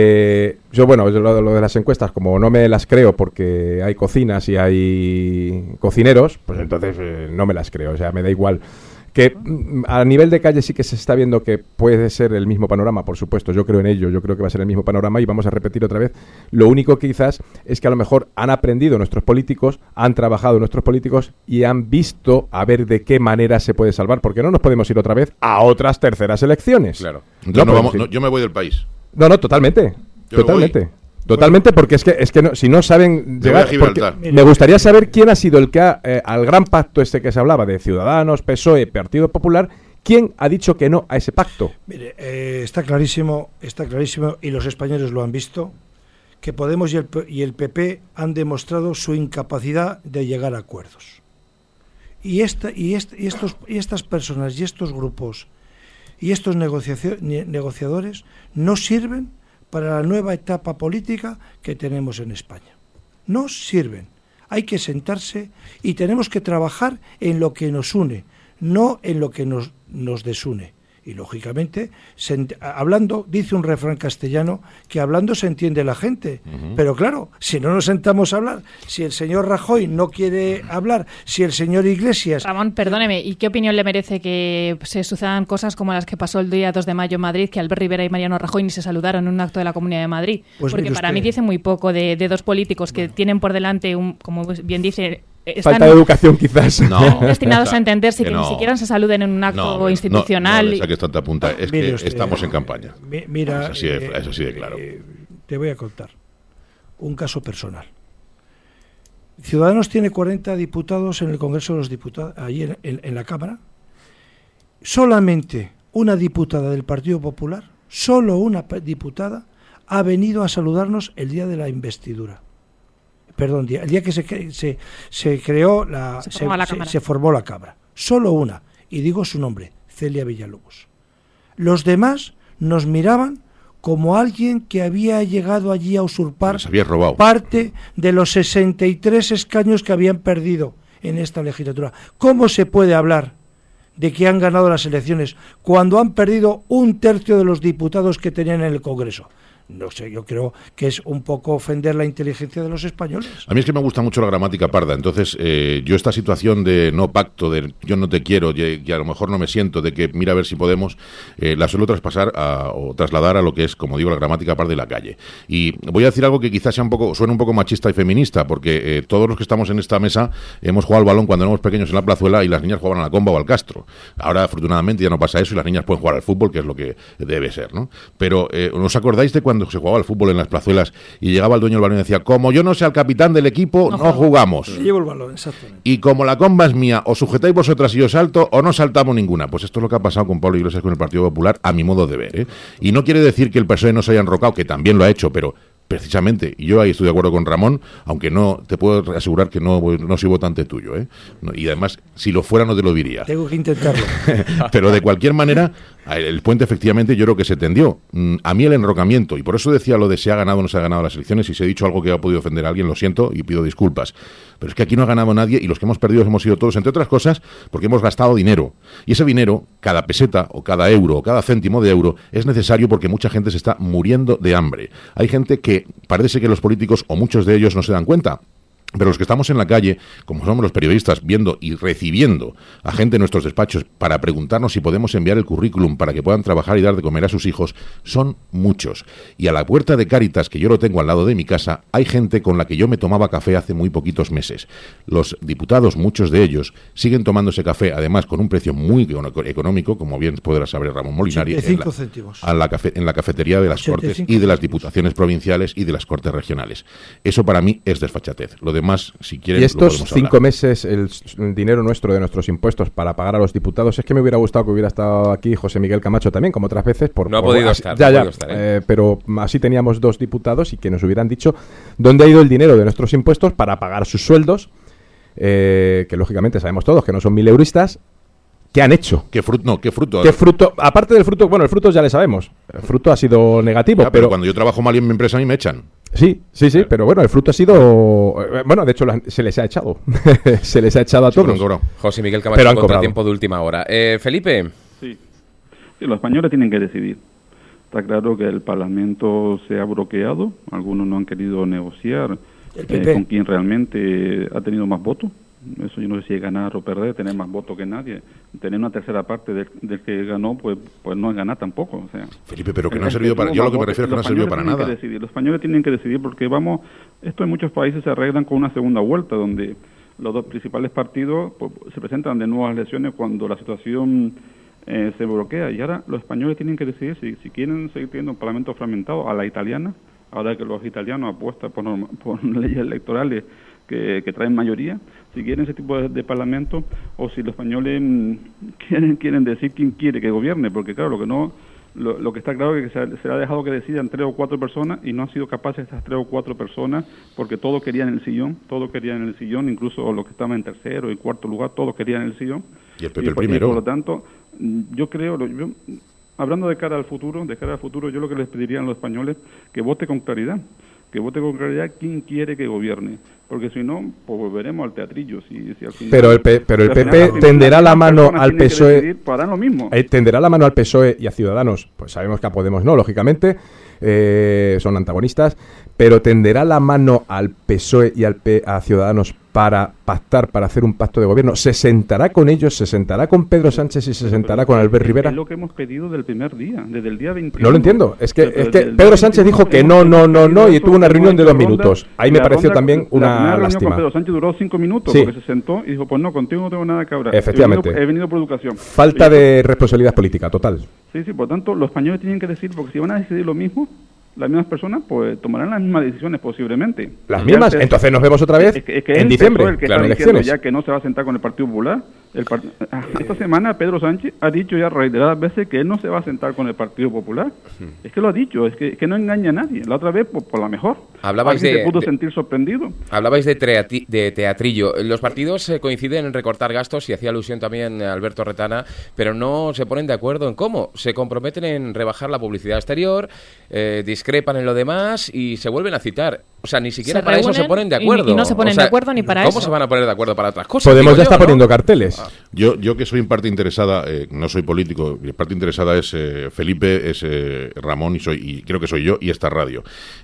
S4: Eh, yo, bueno, lo, lo de las encuestas, como no me las creo porque hay cocinas y hay cocineros, pues entonces eh, no me las creo. O sea, me da igual Que mm, a nivel de calle sí que se está viendo que puede ser el mismo panorama, por supuesto, yo creo en ello, yo creo que va a ser el mismo panorama y vamos a repetir otra vez. Lo único que quizás es que a lo mejor han aprendido nuestros políticos, han trabajado nuestros políticos y han visto a ver de qué manera se puede salvar, porque no nos podemos ir otra vez a otras terceras elecciones.
S7: Claro. Entonces, no, no vamos, no, yo me voy del país.
S4: No, no, totalmente, yo totalmente. Totalmente, porque es que es que no, si no saben llegar, me gustaría saber quién ha sido el que ha, eh, al gran pacto este que se hablaba de Ciudadanos, P S O E, Partido Popular, quién ha dicho que no a ese pacto.
S3: Mire, eh, está clarísimo, está clarísimo y los españoles lo han visto, que Podemos y el, y el P P han demostrado su incapacidad de llegar a acuerdos. Y esta y, este, y estos y estas personas y estos grupos y estos negociadores no sirven para la nueva etapa política que tenemos en España. No sirven. Hay que sentarse y tenemos que trabajar en lo que nos une, no en lo que nos, nos desune. Y, lógicamente, se, hablando, dice un refrán castellano, que hablando se entiende la gente. Uh-huh. Pero, claro, si no nos sentamos a hablar, si el señor Rajoy no quiere hablar, si el señor Iglesias...
S2: Ramón, perdóneme, ¿y qué opinión le merece que se sucedan cosas como las que pasó el día dos de mayo en Madrid, que Albert Rivera y Mariano Rajoy ni se saludaron en un acto de la Comunidad de Madrid? Pues porque para mí dice muy poco de, de dos políticos que bueno. tienen por delante, un, como bien dice... Están
S4: falta de educación, quizás.
S2: No, destinados a entenderse que, que no. ni siquiera se saluden en un acto
S7: no,
S2: institucional.
S7: No, no, no que tanta punta. Es que usted, estamos en campaña.
S3: Mi, mira,
S7: es así, de,
S3: eh,
S7: es así de claro.
S3: Eh, te voy a contar un caso personal. Ciudadanos tiene cuarenta diputados en el Congreso de los Diputados, allí en, en, en la Cámara. Solamente una diputada del Partido Popular, solo una diputada, ha venido a saludarnos el día de la investidura. Perdón, el día que se, se, se creó la
S2: se, formó
S3: se,
S2: la
S3: se, se formó la Cámara. Solo una, y digo su nombre, Celia Villalobos. Los demás nos miraban como alguien que había llegado allí a usurpar parte de los sesenta y tres escaños que habían perdido en esta legislatura. ¿Cómo se puede hablar de que han ganado las elecciones cuando han perdido un tercio de los diputados que tenían en el Congreso? No sé, yo creo que es un poco ofender la inteligencia de los españoles.
S7: A mí es que me gusta mucho la gramática parda, entonces eh, yo esta situación de no pacto, de yo no te quiero y, y a lo mejor no me siento, de que mira a ver si podemos, eh, la suelo traspasar a, o trasladar a lo que es, como digo, la gramática parda de la calle. Y voy a decir algo que quizás sea un poco, suene un poco machista y feminista, porque eh, todos los que estamos en esta mesa hemos jugado al balón cuando éramos pequeños en la plazuela y las niñas jugaban a la comba o al castro. Ahora, afortunadamente, ya no pasa eso y las niñas pueden jugar al fútbol, que es lo que debe ser, ¿no? Pero, eh, ¿os acordáis de cuando se jugaba al fútbol en las plazuelas y llegaba el dueño del balón y decía, como yo no sea el capitán del equipo, no, no jugamos?
S3: Llevo el balón, exactamente.
S7: Y como la comba es mía, o sujetáis vosotras y yo salto, o no saltamos ninguna. Pues esto es lo que ha pasado con Pablo Iglesias con el Partido Popular, a mi modo de ver, ¿eh? Y no quiere decir que el P S O E no se haya enrocado, que también lo ha hecho, pero precisamente, y yo ahí estoy de acuerdo con Ramón, aunque no te puedo asegurar que no, no soy votante tuyo, ¿eh? No, y además, si lo fuera no te lo diría.
S3: Tengo que intentarlo.
S7: Pero de cualquier manera, el puente efectivamente yo creo que se tendió. A mí el enrocamiento, y por eso decía lo de si ha ganado o no se ha ganado las elecciones, y si he dicho algo que ha podido ofender a alguien, lo siento y pido disculpas. Pero es que aquí no ha ganado nadie y los que hemos perdido hemos sido todos, entre otras cosas, porque hemos gastado dinero. Y ese dinero, cada peseta o cada euro o cada céntimo de euro, es necesario porque mucha gente se está muriendo de hambre. Hay gente que parece que los políticos, o muchos de ellos, no se dan cuenta. Pero los que estamos en la calle, como somos los periodistas, viendo y recibiendo a gente en nuestros despachos para preguntarnos si podemos enviar el currículum para que puedan trabajar y dar de comer a sus hijos, son muchos. Y a la puerta de Cáritas, que yo lo tengo al lado de mi casa, hay gente con la que yo me tomaba café hace muy poquitos meses. Los diputados, muchos de ellos, siguen tomándose café, además con un precio muy económico, como bien podrá saber Ramón Molinari,
S3: ochenta y cinco céntimos.
S7: En, la, a la cafe, en la cafetería de las Cortes y de las diputaciones provinciales y de las Cortes regionales. Eso para mí es desfachatez. Lo demás, si quieren,
S4: y estos cinco meses, el, el dinero nuestro de nuestros impuestos para pagar a los diputados, es que me hubiera gustado que hubiera estado aquí José Miguel Camacho también, como otras veces. Por,
S1: no ha
S4: por,
S1: podido
S4: así,
S1: estar.
S4: Ya,
S1: no
S4: ya,
S1: podido estar, ¿eh?
S4: Eh, pero así teníamos dos diputados y que nos hubieran dicho dónde ha ido el dinero de nuestros impuestos para pagar sus sueldos, eh, que lógicamente sabemos todos que no son mil euristas. ¿Qué han hecho?
S7: ¿Qué fruto? No, ¿qué fruto?
S4: ¿Qué fruto? Aparte del fruto, bueno, el fruto ya le sabemos. El fruto ha sido negativo,
S7: ya, pero,
S4: pero
S7: cuando yo trabajo mal en mi empresa a mí me echan.
S4: Sí, sí, sí, pero bueno, el fruto ha sido... Bueno, de hecho, se les ha echado. se les ha echado a todos.
S7: Sí,
S1: José Miguel Camacho,
S4: pero han
S1: contra
S4: cobrado.
S1: Tiempo de última hora. Eh, Felipe.
S5: Sí. sí, los españoles tienen que decidir. Está claro que el Parlamento se ha bloqueado. Algunos no han querido negociar eh, con quien realmente ha tenido más votos. Eso yo no sé si es ganar o perder, tener más votos que nadie. Tener una tercera parte del, del que ganó, pues pues no es ganar tampoco. O sea,
S7: Felipe, pero que no ha servido para... Yo lo que me refiero es que no ha servido para nada.
S5: Decidir, los españoles tienen que decidir porque, vamos, esto en muchos países se arreglan con una segunda vuelta, donde los dos principales partidos pues, se presentan de nuevo a las elecciones cuando la situación eh, se bloquea. Y ahora los españoles tienen que decidir si, si quieren seguir teniendo un parlamento fragmentado a la italiana, ahora que los italianos apuestan por, norma, por leyes electorales que, que traen mayoría, si quieren ese tipo de, de parlamento, o si los españoles mmm, quieren quieren decir quién quiere que gobierne, porque claro, lo que no lo, lo que está claro es que se ha, se ha dejado que decidan tres o cuatro personas y no han sido capaces estas tres o cuatro personas, porque todos querían el sillón, todos querían el sillón, incluso los que estaban en tercero y cuarto lugar, todos querían el sillón.
S7: Y el P P
S5: y,
S7: el primero.
S5: Y por lo tanto, yo creo, yo, hablando de cara al futuro, de cara al futuro, yo lo que les pediría a los españoles que vote con claridad, que vote con claridad quién quiere que gobierne, porque si no, pues volveremos al teatrillo. Si, si al final,
S4: pero el, P, pero el P P tenderá la mano al P S O E,
S5: decidir, pues harán lo mismo.
S4: Eh, tenderá la mano al P S O E y a Ciudadanos, pues sabemos que a Podemos no, lógicamente, eh, son antagonistas, pero tenderá la mano al P S O E y al P, a Ciudadanos para pactar, para hacer un pacto de gobierno. ¿Se sentará con ellos, se sentará con Pedro Sánchez y se sentará con Albert Rivera?
S5: Es lo que hemos pedido del primer día, desde el día veintiuno.
S4: No lo entiendo, es que, es que Pedro Sánchez dijo que no, no, no, no, y tuvo una reunión de dos minutos. Ahí me pareció también una lástima.
S5: Pedro Sánchez duró cinco minutos, sí, porque se sentó y dijo, pues no, contigo no tengo nada que hablar.
S4: Efectivamente.
S5: He venido, he venido por educación.
S4: Falta de responsabilidad política, total.
S5: Sí, sí, por tanto, los españoles tienen que decir, porque si van a decidir lo mismo, las mismas personas pues tomarán las mismas decisiones posiblemente.
S4: ¿Las mismas? Antes, entonces nos vemos otra vez es que, es que en diciembre,
S5: el que
S4: claro,
S5: está
S4: elecciones.
S5: Ya que no se va a sentar con el Partido Popular. El part... Esta semana Pedro Sánchez ha dicho ya reiteradas veces que él no se va a sentar con el Partido Popular. Es que lo ha dicho, es que, es que no engaña a nadie. La otra vez, pues, por la mejor.
S1: Hablabais de,
S5: se pudo
S1: de,
S5: sentir sorprendido.
S1: Hablabais de, treati, de teatrillo. Los partidos eh, coinciden en recortar gastos, y hacía alusión también a Alberto Retana, pero no se ponen de acuerdo en cómo. Se comprometen en rebajar la publicidad exterior, eh, discrepan en lo demás y se vuelven a citar. O sea, ni siquiera para eso se ponen de acuerdo.
S2: Y, y no se ponen
S1: o sea,
S2: de acuerdo ni para
S1: ¿cómo
S2: eso.
S1: ¿Cómo se van a poner de acuerdo para otras cosas?
S4: Podemos ya
S1: yo,
S4: está
S1: ¿no?
S4: poniendo carteles.
S7: Ah. Yo, yo que soy en parte interesada, eh, no soy político, mi parte interesada es eh, Felipe, es eh, Ramón y soy y creo que soy yo y esta radio.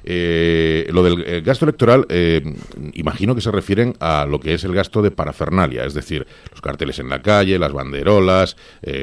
S7: Eh, lo del eh, gasto electoral, eh, imagino que se refieren a lo que es el gasto de parafernalia, es decir, los carteles en la calle, las banderolas,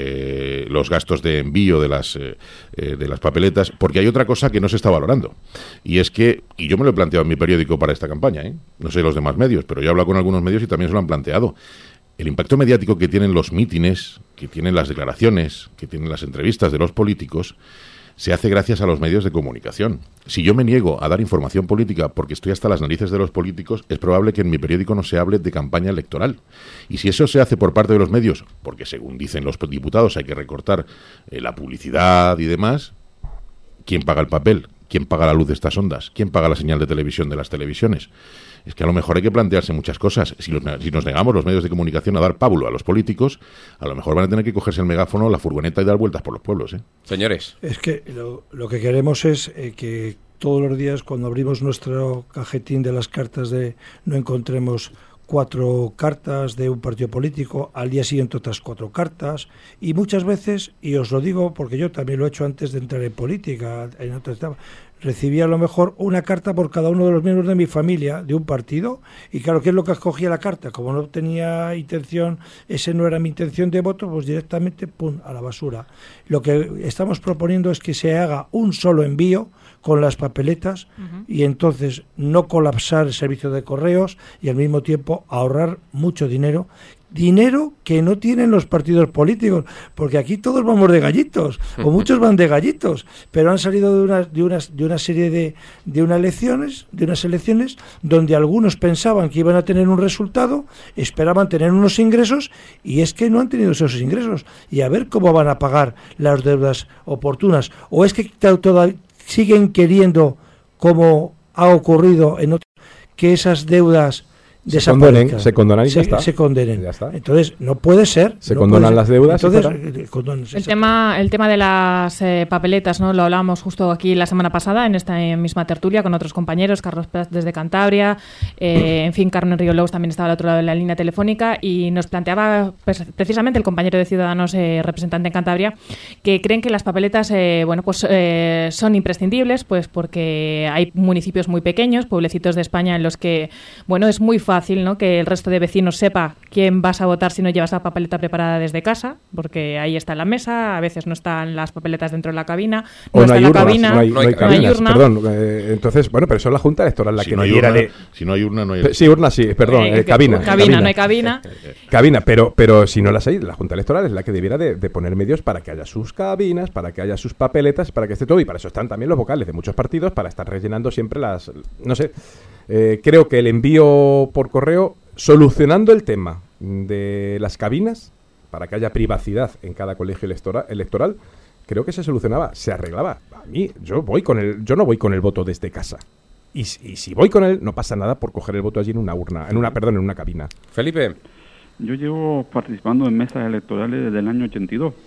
S7: eh, los gastos de envío de las eh, eh, de las papeletas, porque hay otra cosa que no se está valorando, y es que, y yo me lo he planteado en mi periódico para esta campaña, ¿eh? No sé los demás medios, pero yo he hablado con algunos medios y también se lo han planteado. El impacto mediático que tienen los mítines, que tienen las declaraciones, que tienen las entrevistas de los políticos, se hace gracias a los medios de comunicación. Si yo me niego a dar información política porque estoy hasta las narices de los políticos, es probable que en mi periódico no se hable de campaña electoral. Y si eso se hace por parte de los medios, porque según dicen los diputados hay que recortar eh, la publicidad y demás, ¿quién paga el papel? ¿Quién paga la luz de estas ondas? ¿Quién paga la señal de televisión de las televisiones? Es que a lo mejor hay que plantearse muchas cosas. Si, los, si nos negamos los medios de comunicación a dar pábulo a los políticos, a lo mejor van a tener que cogerse el megáfono, la furgoneta y dar vueltas por los pueblos, ¿eh?
S1: Señores.
S3: Es que lo, lo que queremos es eh, que todos los días, cuando abrimos nuestro cajetín de las cartas, de no encontremos cuatro cartas de un partido político, al día siguiente otras cuatro cartas, y muchas veces, y os lo digo porque yo también lo he hecho antes de entrar en política, en otra etapa, recibía a lo mejor una carta por cada uno de los miembros de mi familia, de un partido, y claro, ¿qué es lo que escogía la carta? Como no tenía intención, ese no era mi intención de voto, pues directamente, pum, a la basura. Lo que estamos proponiendo es que se haga un solo envío con las papeletas, uh-huh, y entonces no colapsar el servicio de correos y al mismo tiempo ahorrar mucho dinero, dinero que no tienen los partidos políticos, porque aquí todos vamos de gallitos, o muchos van de gallitos, pero han salido de una, de unas, de una serie de, de unas elecciones, de unas elecciones donde algunos pensaban que iban a tener un resultado, esperaban tener unos ingresos, y es que no han tenido esos ingresos, y a ver cómo van a pagar las deudas oportunas, o es que todavía siguen queriendo, como ha ocurrido en otros, que esas deudas
S4: se condonen, se condonan y ya
S3: se,
S4: está.
S3: Se condenen.
S4: Ya está.
S3: Entonces, no puede ser.
S4: Se
S3: no
S4: condonan
S3: ser.
S4: las deudas.
S3: Entonces, condonan,
S2: el, tema, el tema de las eh, papeletas, ¿no? Lo hablábamos justo aquí la semana pasada, en esta misma tertulia, con otros compañeros, Carlos Paz desde Cantabria, eh, en fin, Carmen Riolous también estaba al otro lado de la línea telefónica, y nos planteaba pues, precisamente el compañero de Ciudadanos, eh, representante en Cantabria, que creen que las papeletas eh, bueno, pues, eh, son imprescindibles, pues porque hay municipios muy pequeños, pueblecitos de España, en los que bueno, es muy fácil fácil, ¿no?, que el resto de vecinos sepa quién vas a votar si no llevas la papeleta preparada desde casa, porque ahí está en la mesa, a veces no están las papeletas dentro de la cabina, no,
S4: o
S2: está
S4: no hay
S2: en la
S4: urnas,
S2: cabina,
S4: no hay, no hay
S2: no hay
S4: cabinas,
S2: urna.
S4: perdón. Eh, entonces, bueno, pero eso es la Junta Electoral la
S7: si
S4: que
S7: no hay
S4: debiera
S7: urna,
S4: de...
S7: Si no hay urna, no hay...
S4: Sí, urna sí, perdón,
S2: Eh,
S4: eh, cabina,
S2: cabina.
S4: cabina.
S2: No hay cabina.
S4: Cabina, pero, pero si no las hay, la Junta Electoral es la que debiera de, de poner medios para que haya sus cabinas, para que haya sus papeletas, para que esté todo, y para eso están también los vocales de muchos partidos, para estar rellenando siempre las... No sé, eh, creo que el envío por correo, solucionando el tema de las cabinas, para que haya privacidad en cada colegio electoral, electoral creo que se solucionaba, se arreglaba. A mí, yo voy con el, yo no voy con el voto desde casa. Y, y si voy con él, no pasa nada por coger el voto allí en una urna, en una, perdón, en una cabina.
S1: Felipe.
S5: Yo llevo participando en mesas electorales desde el año ochenta y dos.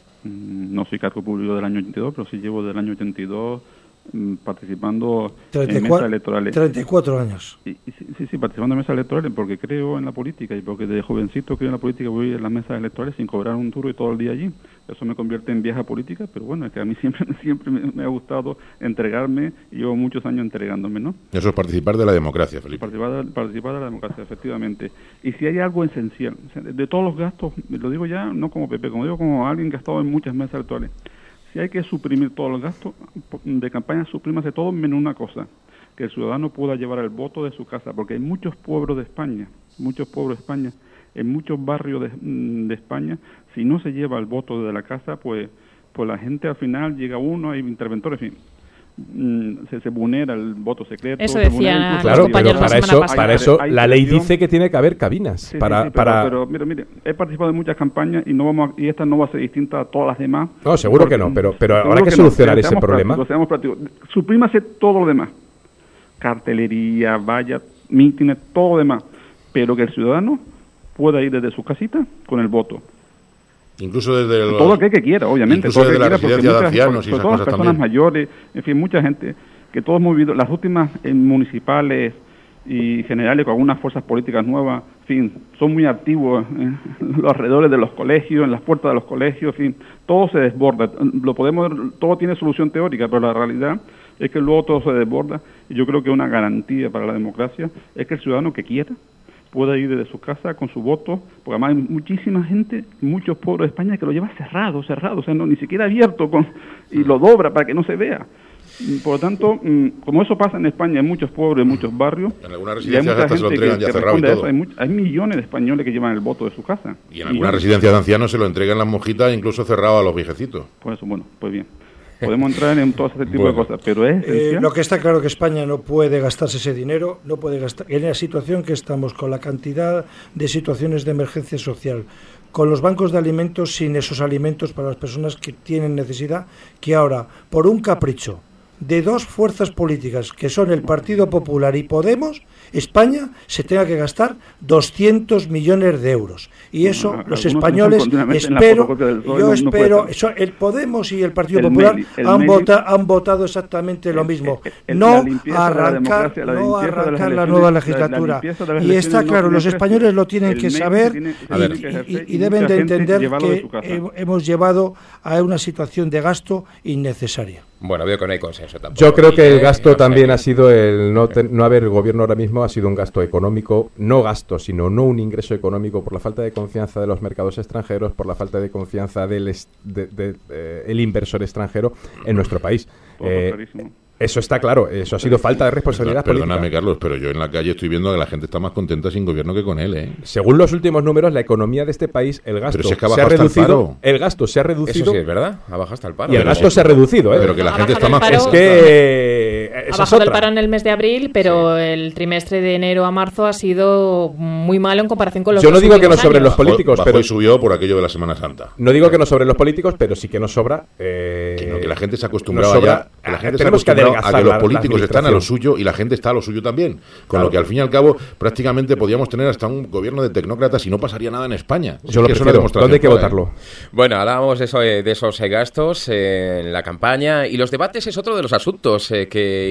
S5: No soy cargo público del año ochenta y dos, pero sí llevo del año ochenta y dos mmm, participando en mesas electorales.
S3: treinta y cuatro años.
S5: Y, y, sí, sí, participando en mesas electorales porque creo en la política y porque desde jovencito creo en la política, voy a las mesas electorales sin cobrar un duro y todo el día allí. Eso me convierte en vieja política, pero bueno, es que a mí siempre siempre me, me ha gustado entregarme y llevo muchos años entregándome, ¿no?
S7: Eso es participar de la democracia, Felipe.
S5: Participar, participar de la democracia, efectivamente. Y si hay algo esencial, o sea, de, de todos los gastos, lo digo ya no como Pepe, como digo como alguien que ha estado en muchas mesas electorales, si hay que suprimir todos los gastos de campaña, suprímase todo menos una cosa, que el ciudadano pueda llevar el voto de su casa, porque hay muchos pueblos de España, muchos pueblos de España, en muchos barrios de, de España, si no se lleva el voto de la casa, pues pues la gente al final llega uno, hay interventores, en fin, se, se vulnera el voto secreto.
S2: Eso decían
S4: claro, pero para eso, para eso
S5: hay,
S4: la
S5: hay
S4: ley
S5: presión.
S4: dice que tiene que haber cabinas.
S5: Sí,
S4: para,
S5: sí, sí, pero,
S4: para...
S5: pero mire, mire, he participado en muchas campañas y no vamos a, y esta no va a ser distinta a todas las demás.
S4: No, seguro
S5: porque,
S4: que no, pero, pero
S5: seguro
S4: habrá que,
S5: que
S4: solucionar
S5: no,
S4: ese
S5: seamos
S4: problema.
S5: Prácticos, seamos prácticos. Suprímase todo lo demás. Cartelería, vallas, mítines, todo lo demás. Pero que el ciudadano pueda ir desde su casita con el voto.
S7: Incluso desde los,
S5: todo aquel que quiera, obviamente.
S7: Incluso
S5: todo
S7: desde la
S5: quiera,
S7: residencia de
S5: muchas,
S7: ancianos y
S5: por,
S7: esas
S5: por todas
S7: cosas
S5: las personas
S7: también.
S5: mayores, en fin, mucha gente, que todos hemos vivido, las últimas eh, municipales y generales con algunas fuerzas políticas nuevas, en fin, son muy activos en los alrededores de los colegios, en las puertas de los colegios, en fin, todo se desborda. Lo podemos, todo tiene solución teórica, pero la realidad es que luego todo se desborda, y yo creo que una garantía para la democracia es que el ciudadano que quiera pueda ir desde su casa con su voto, porque además hay muchísima gente, muchos pueblos de España que lo lleva cerrado, cerrado, o sea, no ni siquiera abierto, con y lo dobra para que no se vea. Por lo tanto, como eso pasa en España, en muchos pueblos, en muchos barrios,
S7: en algunas residencias hasta se lo entregan ya cerrado y todo.
S5: Hay, much, hay millones de españoles que llevan el voto de su casa.
S7: Y en algunas residencias de ancianos se lo entregan las monjitas, incluso cerrado a los viejecitos.
S5: Pues eso, bueno, pues bien. Podemos entrar en todo ese tipo
S7: bueno.
S5: de cosas, pero es
S3: eh, lo que está claro que España no puede gastarse ese dinero, no puede gastar en la situación que estamos, con la cantidad de situaciones de emergencia social, con los bancos de alimentos sin esos alimentos para las personas que tienen necesidad, que ahora, por un capricho de dos fuerzas políticas que son el Partido Popular y Podemos, España se tenga que gastar doscientos millones de euros. Y eso
S5: no,
S3: los españoles, espero, yo no, espero, no eso, el Podemos y el Partido el Popular Meli, el han, Meli, vota, han votado exactamente lo mismo. El, el, no arrancar, la, no arrancar la, la nueva legislatura. La, la y está claro, los españoles lo tienen que saber tiene, y, y, y, y deben de entender que de hemos llevado a una situación de gasto innecesaria.
S1: Bueno, veo que no hay consenso tampoco.
S4: Yo creo que el gasto también ha sido el no, ten, no haber gobierno ahora mismo, ha sido un gasto económico, no gasto, sino no un ingreso económico por la falta de confianza de los mercados extranjeros, por la falta de confianza del est, de, de, de, el inversor extranjero en nuestro país. Eh, eso está claro, eso ha sido falta de responsabilidad
S7: Perdóname,
S4: política.
S7: Perdóname, Carlos, pero yo en la calle estoy viendo que la gente está más contenta sin gobierno que con él, ¿eh?
S4: Según los últimos números, la economía de este país, el gasto
S7: si es que
S4: se ha reducido. El, el gasto se ha reducido.
S1: Eso sí es verdad, ha bajado hasta el paro.
S4: Y el gasto se ha reducido, ¿eh?
S7: Pero que la
S2: ha
S7: gente está más
S2: contenta.
S4: Es que
S2: ha bajado el paro en el mes de abril, pero sí. el trimestre de enero a marzo ha sido muy malo en comparación con los
S4: Yo no digo que no
S2: años.
S4: sobren los políticos,
S7: bajó,
S4: pero
S7: bajó y subió por aquello de la Semana Santa.
S4: No digo que no sobren los políticos, pero sí que nos sobra. Eh,
S7: que, no, que la gente se ha acostumbrado
S4: sobra,
S7: ya, que la gente se
S4: tenemos
S7: ha acostumbrado
S4: que
S7: a que los
S4: la,
S7: políticos
S4: la
S7: están a lo suyo y la gente está a lo suyo también. Con
S4: claro.
S7: lo que al fin y al cabo prácticamente podíamos tener hasta un gobierno de tecnócratas y no pasaría nada en España.
S4: Yo lo prefiero. ¿Dónde hay que votarlo?
S1: Bueno, hablábamos de, eso, de esos eh, gastos eh, en la campaña y los debates es otro de los asuntos eh, que igual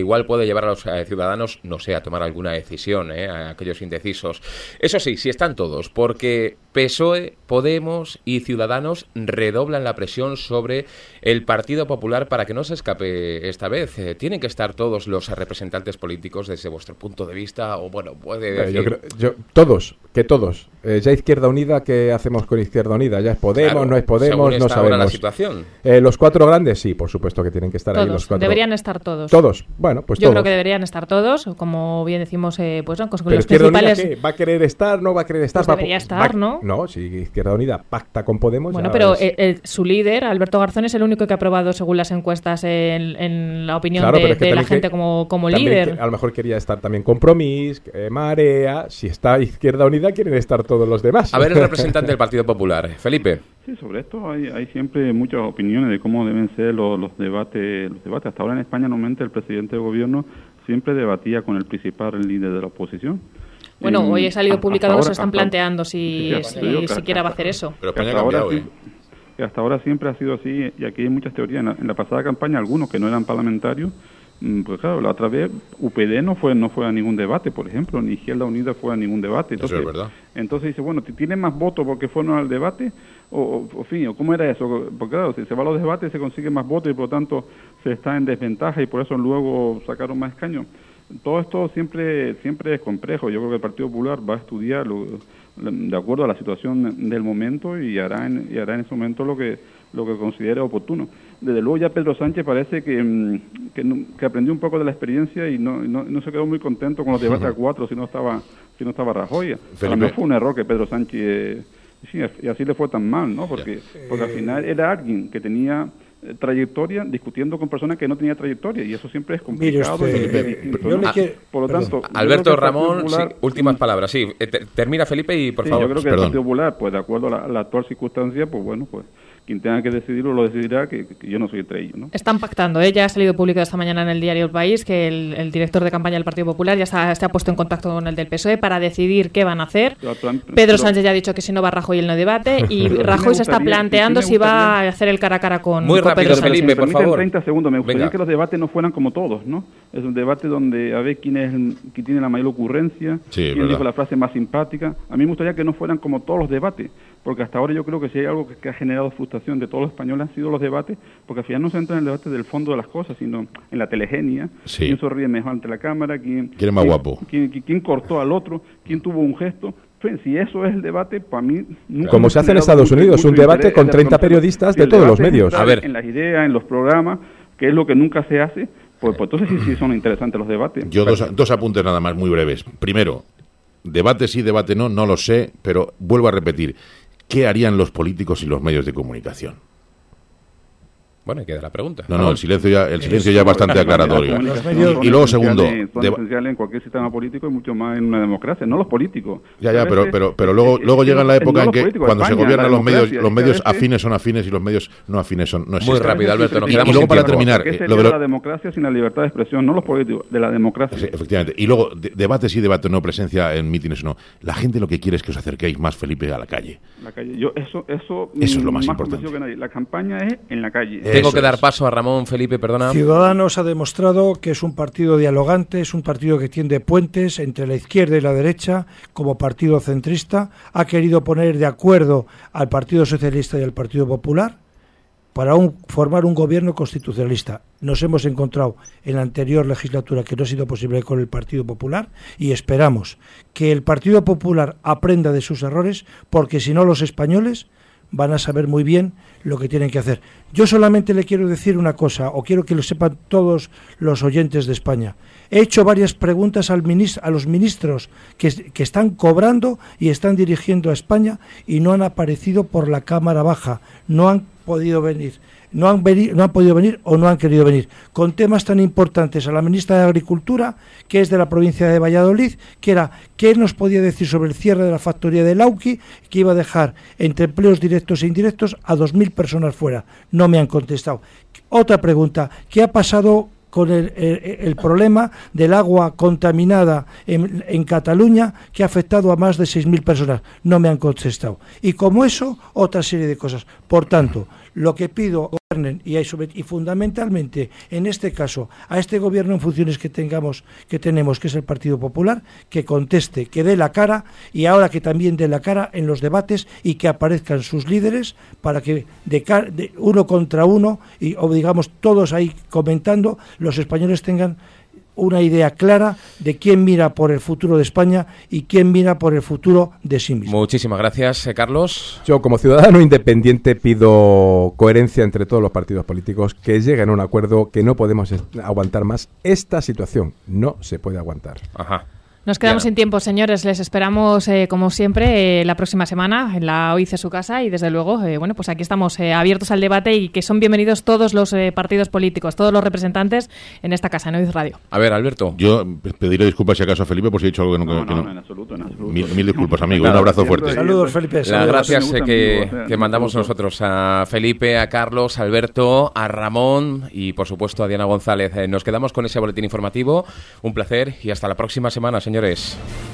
S1: igual puede llevar a los eh, ciudadanos, no sé, a tomar alguna decisión, eh, a aquellos indecisos. Eso sí, si están todos, porque P S O E, Podemos y Ciudadanos redoblan la presión sobre el Partido Popular para que no se escape esta vez. Eh, ¿Tienen que estar todos los representantes políticos desde vuestro punto de vista? O bueno, puede decir...
S4: Yo creo, yo, todos, que todos. Eh, ya Izquierda Unida, ¿qué hacemos con Izquierda Unida? ¿Ya es Podemos,
S1: claro,
S4: no es Podemos? No sabemos.
S1: La situación.
S4: Eh, los cuatro grandes, sí, por supuesto que tienen que estar
S2: todos,
S4: ahí los cuatro.
S2: Deberían estar todos.
S4: Todos, bueno, pues
S2: Yo
S4: todos.
S2: creo que deberían estar todos, como bien decimos, eh, pues no, con
S4: Pero
S2: los
S4: Izquierda
S2: principales...
S4: Unida, ¿qué? ¿Va a querer estar? ¿No va a querer estar?
S2: Pues debería estar,
S4: va...
S2: ¿no?
S4: No, si Izquierda Unida pacta con Podemos...
S2: Bueno,
S4: ya
S2: pero
S4: es...
S2: el, el, su líder, Alberto Garzón, es el único que ha aprobado, según las encuestas, en, en la opinión
S4: claro,
S2: de,
S4: es que
S2: de la
S4: que,
S2: gente como, como
S4: líder.
S2: líder.
S4: Que, a lo mejor quería estar también Compromís, eh, Marea... Si está Izquierda Unida, quieren estar todos los demás.
S1: A ver, el representante del Partido Popular, Felipe.
S5: Sí, sobre esto hay, hay siempre muchas opiniones de cómo deben ser los, los debates. Los debates. Hasta ahora en España, normalmente el presidente del gobierno siempre debatía con el principal líder de la oposición.
S2: Bueno,
S5: eh,
S2: hoy ha salido publicado que se están
S5: hasta,
S2: planteando si,
S5: sí,
S2: si siquiera va a hacer eso.
S1: Pero España
S5: hasta
S1: ha cambiado,
S5: ahora,
S1: ¿eh?
S5: sí, hasta ahora siempre ha sido así, y aquí hay muchas teorías. En la, en la pasada campaña, algunos que no eran parlamentarios, pues claro, la otra vez U P D no fue no fue a ningún debate, por ejemplo, ni Izquierda Unida fue a ningún debate. Entonces,
S7: eso es verdad.
S5: Entonces dice, bueno, ¿tienen más votos porque fueron al debate? O, o, fin, ¿cómo era eso? Porque claro, si se va a los debates se consigue más votos y por lo tanto se está en desventaja y por eso luego sacaron más escaños. Todo esto siempre siempre es complejo. Yo creo que el Partido Popular va a estudiarlo de acuerdo a la situación del momento y hará en, y hará en ese momento lo que lo que considere oportuno. Desde luego ya Pedro Sánchez parece que, que, que aprendió un poco de la experiencia y no, no, no se quedó muy contento con los debates a cuatro si no estaba si no estaba Rajoy. Pero no fue un error que Pedro Sánchez, sí, y así le fue tan mal, ¿no? Porque, porque al final era alguien que tenía trayectoria discutiendo con personas que no tenían trayectoria y eso siempre es complicado.
S3: Mire usted,
S5: y
S3: eh, yo le quiero,
S5: por lo tanto,
S1: Alberto Ramón,
S5: Popular,
S1: sí, últimas palabras, sí, eh, termina Felipe y por
S5: sí,
S1: favor.
S5: yo creo que
S1: Perdón.
S5: el Partido Popular, pues de acuerdo a la, a la actual circunstancia, pues bueno, pues quien tenga que decidirlo lo decidirá, que, que yo no soy entre ellos, ¿no?
S2: Están pactando, ¿eh? Ya ha salido publicado esta mañana en el diario El País que el, el director de campaña del Partido Popular ya está, se ha puesto en contacto con el del P S O E para decidir qué van a hacer. Pedro pero, Sánchez ya ha dicho que si no va Rajoy él no debate y Rajoy se está planteando si va a hacer el cara a cara con,
S1: Muy
S2: con
S1: rápido,
S2: Pedro Sánchez.
S1: Felipe, por favor.
S5: treinta segundos, me gustaría
S1: Venga.
S5: que los debates no fueran como todos, ¿no? Es un debate donde a ver quién es el, quién tiene la mayor ocurrencia,
S7: Sí,
S5: quién
S7: verdad.
S5: dijo la frase más simpática. A mí me gustaría que no fueran como todos los debates, porque hasta ahora yo creo que si hay algo que, que ha generado frustración de todos los españoles han sido los debates, porque al final no se entra en el debate del fondo de las cosas, sino en la telegenia,
S7: Sí.
S5: quién sonríe mejor ante la cámara, quién,
S7: ¿Quién es más
S5: quién-
S7: guapo?
S5: quién, quién- quién cortó al otro, quién tuvo un gesto. En fin, si eso es el debate, para mí... nunca
S4: Como
S5: me ha
S4: se hace en
S5: generado
S4: Estados
S5: mucho-
S4: Unidos,
S5: mucho
S4: un debate
S5: interés
S4: con
S5: en
S4: treinta
S5: reconocer-
S4: periodistas
S5: si
S4: de
S5: el
S4: todos los
S5: debate
S4: medios.
S5: es
S1: A ver.
S5: en las ideas, en los programas, que es lo que nunca se hace, pues, pues entonces sí, sí son interesantes los debates.
S7: Yo dos, dos apuntes nada más muy breves. Primero, debate sí, debate no, no lo sé, pero vuelvo a repetir. ¿Qué harían los políticos y los medios de comunicación?
S1: Bueno, y queda la pregunta.
S7: No, no, el silencio ya, el silencio ya es bastante aclaratorio.
S3: Los medios-
S5: Son
S7: Y luego segundo,
S5: esenciales- son
S7: deba-
S5: esenciales en cualquier sistema político y mucho más en una democracia, no los políticos.
S7: Ya, ya,
S5: A
S7: pero,
S5: veces,
S7: pero, pero luego,
S5: eh,
S7: luego
S5: eh,
S7: llega la
S5: no
S7: época en
S5: los
S7: que
S5: políticos,
S7: cuando se
S5: España,
S7: gobiernan
S5: la
S7: los medios,
S5: democracia,
S7: los
S5: es que a
S7: medios
S5: veces-
S7: afines son afines y los medios no afines son no
S1: Muy
S7: existen.
S1: rápido, Alberto, nos
S7: Y
S1: quedamos
S7: luego
S1: sin
S7: para
S1: tiempo.
S7: terminar,
S5: ¿Qué
S7: eh,
S5: sería
S7: lo de lo-
S5: la democracia sin la libertad de expresión? No los políticos, de la democracia.
S7: Sí, efectivamente. Y luego, de- debate sí, debate no, presencia en mítines no. La gente lo que quiere es que os acerquéis más, Felipe, a la calle.
S5: La calle. Yo, eso, eso,
S7: Eso es lo
S5: mm,
S7: más
S5: más
S7: importante.
S5: convencido que nadie. La campaña es en la calle.
S1: Tengo
S7: Eso
S1: que dar
S7: es.
S1: paso a Ramón, Felipe, perdona.
S3: Ciudadanos ha demostrado que es un partido dialogante, es un partido que tiende puentes entre la izquierda y la derecha como partido centrista. Ha querido poner de acuerdo al Partido Socialista y al Partido Popular para un- formar un gobierno constitucionalista. Nos hemos encontrado en la anterior legislatura que no ha sido posible con el Partido Popular y esperamos que el Partido Popular aprenda de sus errores, porque si no los españoles van a saber muy bien lo que tienen que hacer. Yo solamente le quiero decir una cosa, o quiero que lo sepan todos los oyentes de España. He hecho varias preguntas al minis- a los ministros que, que están cobrando y están dirigiendo a España y no han aparecido por la Cámara Baja, no han podido venir. No han, veni- no han podido venir o no han querido venir, con temas tan importantes a la ministra de Agricultura, que es de la provincia de Valladolid, que era qué nos podía decir sobre el cierre de la factoría de Lauqui, que iba a dejar entre empleos directos e indirectos a dos mil personas fuera. No me han contestado. Otra pregunta, ¿qué ha pasado con el, el, el problema del agua contaminada en, en Cataluña, que ha afectado a más de seis mil personas? No me han contestado. Y como eso, otra serie de cosas. Por tanto, lo que pido al y, hay sobre, y fundamentalmente en este caso a este gobierno en funciones que tengamos que tenemos, que es el Partido Popular, que conteste, que dé la cara, y ahora que también dé la cara en los debates y que aparezcan sus líderes para que de, de uno contra uno y o digamos todos ahí comentando, los españoles tengan una idea clara de quién mira por el futuro de España y quién mira por el futuro de sí mismo.
S1: Muchísimas gracias, eh, Carlos.
S4: Yo, como ciudadano independiente, pido coherencia entre todos los partidos políticos, que lleguen a un acuerdo, que no podemos aguantar más. Esta situación no se puede aguantar.
S1: Ajá.
S2: Nos quedamos
S1: Bien.
S2: sin tiempo, señores. Les esperamos, eh, como siempre, eh, la próxima semana en la O I C E Su Casa y, desde luego, eh, bueno, pues aquí estamos eh, abiertos al debate y que son bienvenidos todos los eh, partidos políticos, todos los representantes en esta casa, en O I C Radio.
S1: A ver, Alberto.
S7: Yo pediré disculpas si acaso a Felipe por si he dicho algo que no...
S5: No,
S7: que
S5: no,
S7: no.
S5: en absoluto, en absoluto.
S7: Mil, mil disculpas, amigo.
S1: Nada,
S7: Un abrazo fuerte.
S3: Saludos, Felipe.
S1: Las
S3: Saludos.
S1: gracias eh, que,
S5: amigos, eh,
S1: que mandamos
S5: saludos.
S1: nosotros a Felipe, a Carlos, a Alberto, a Ramón y, por supuesto, a Diana González. Eh, nos quedamos con ese boletín informativo. Un placer y hasta la próxima semana, señores.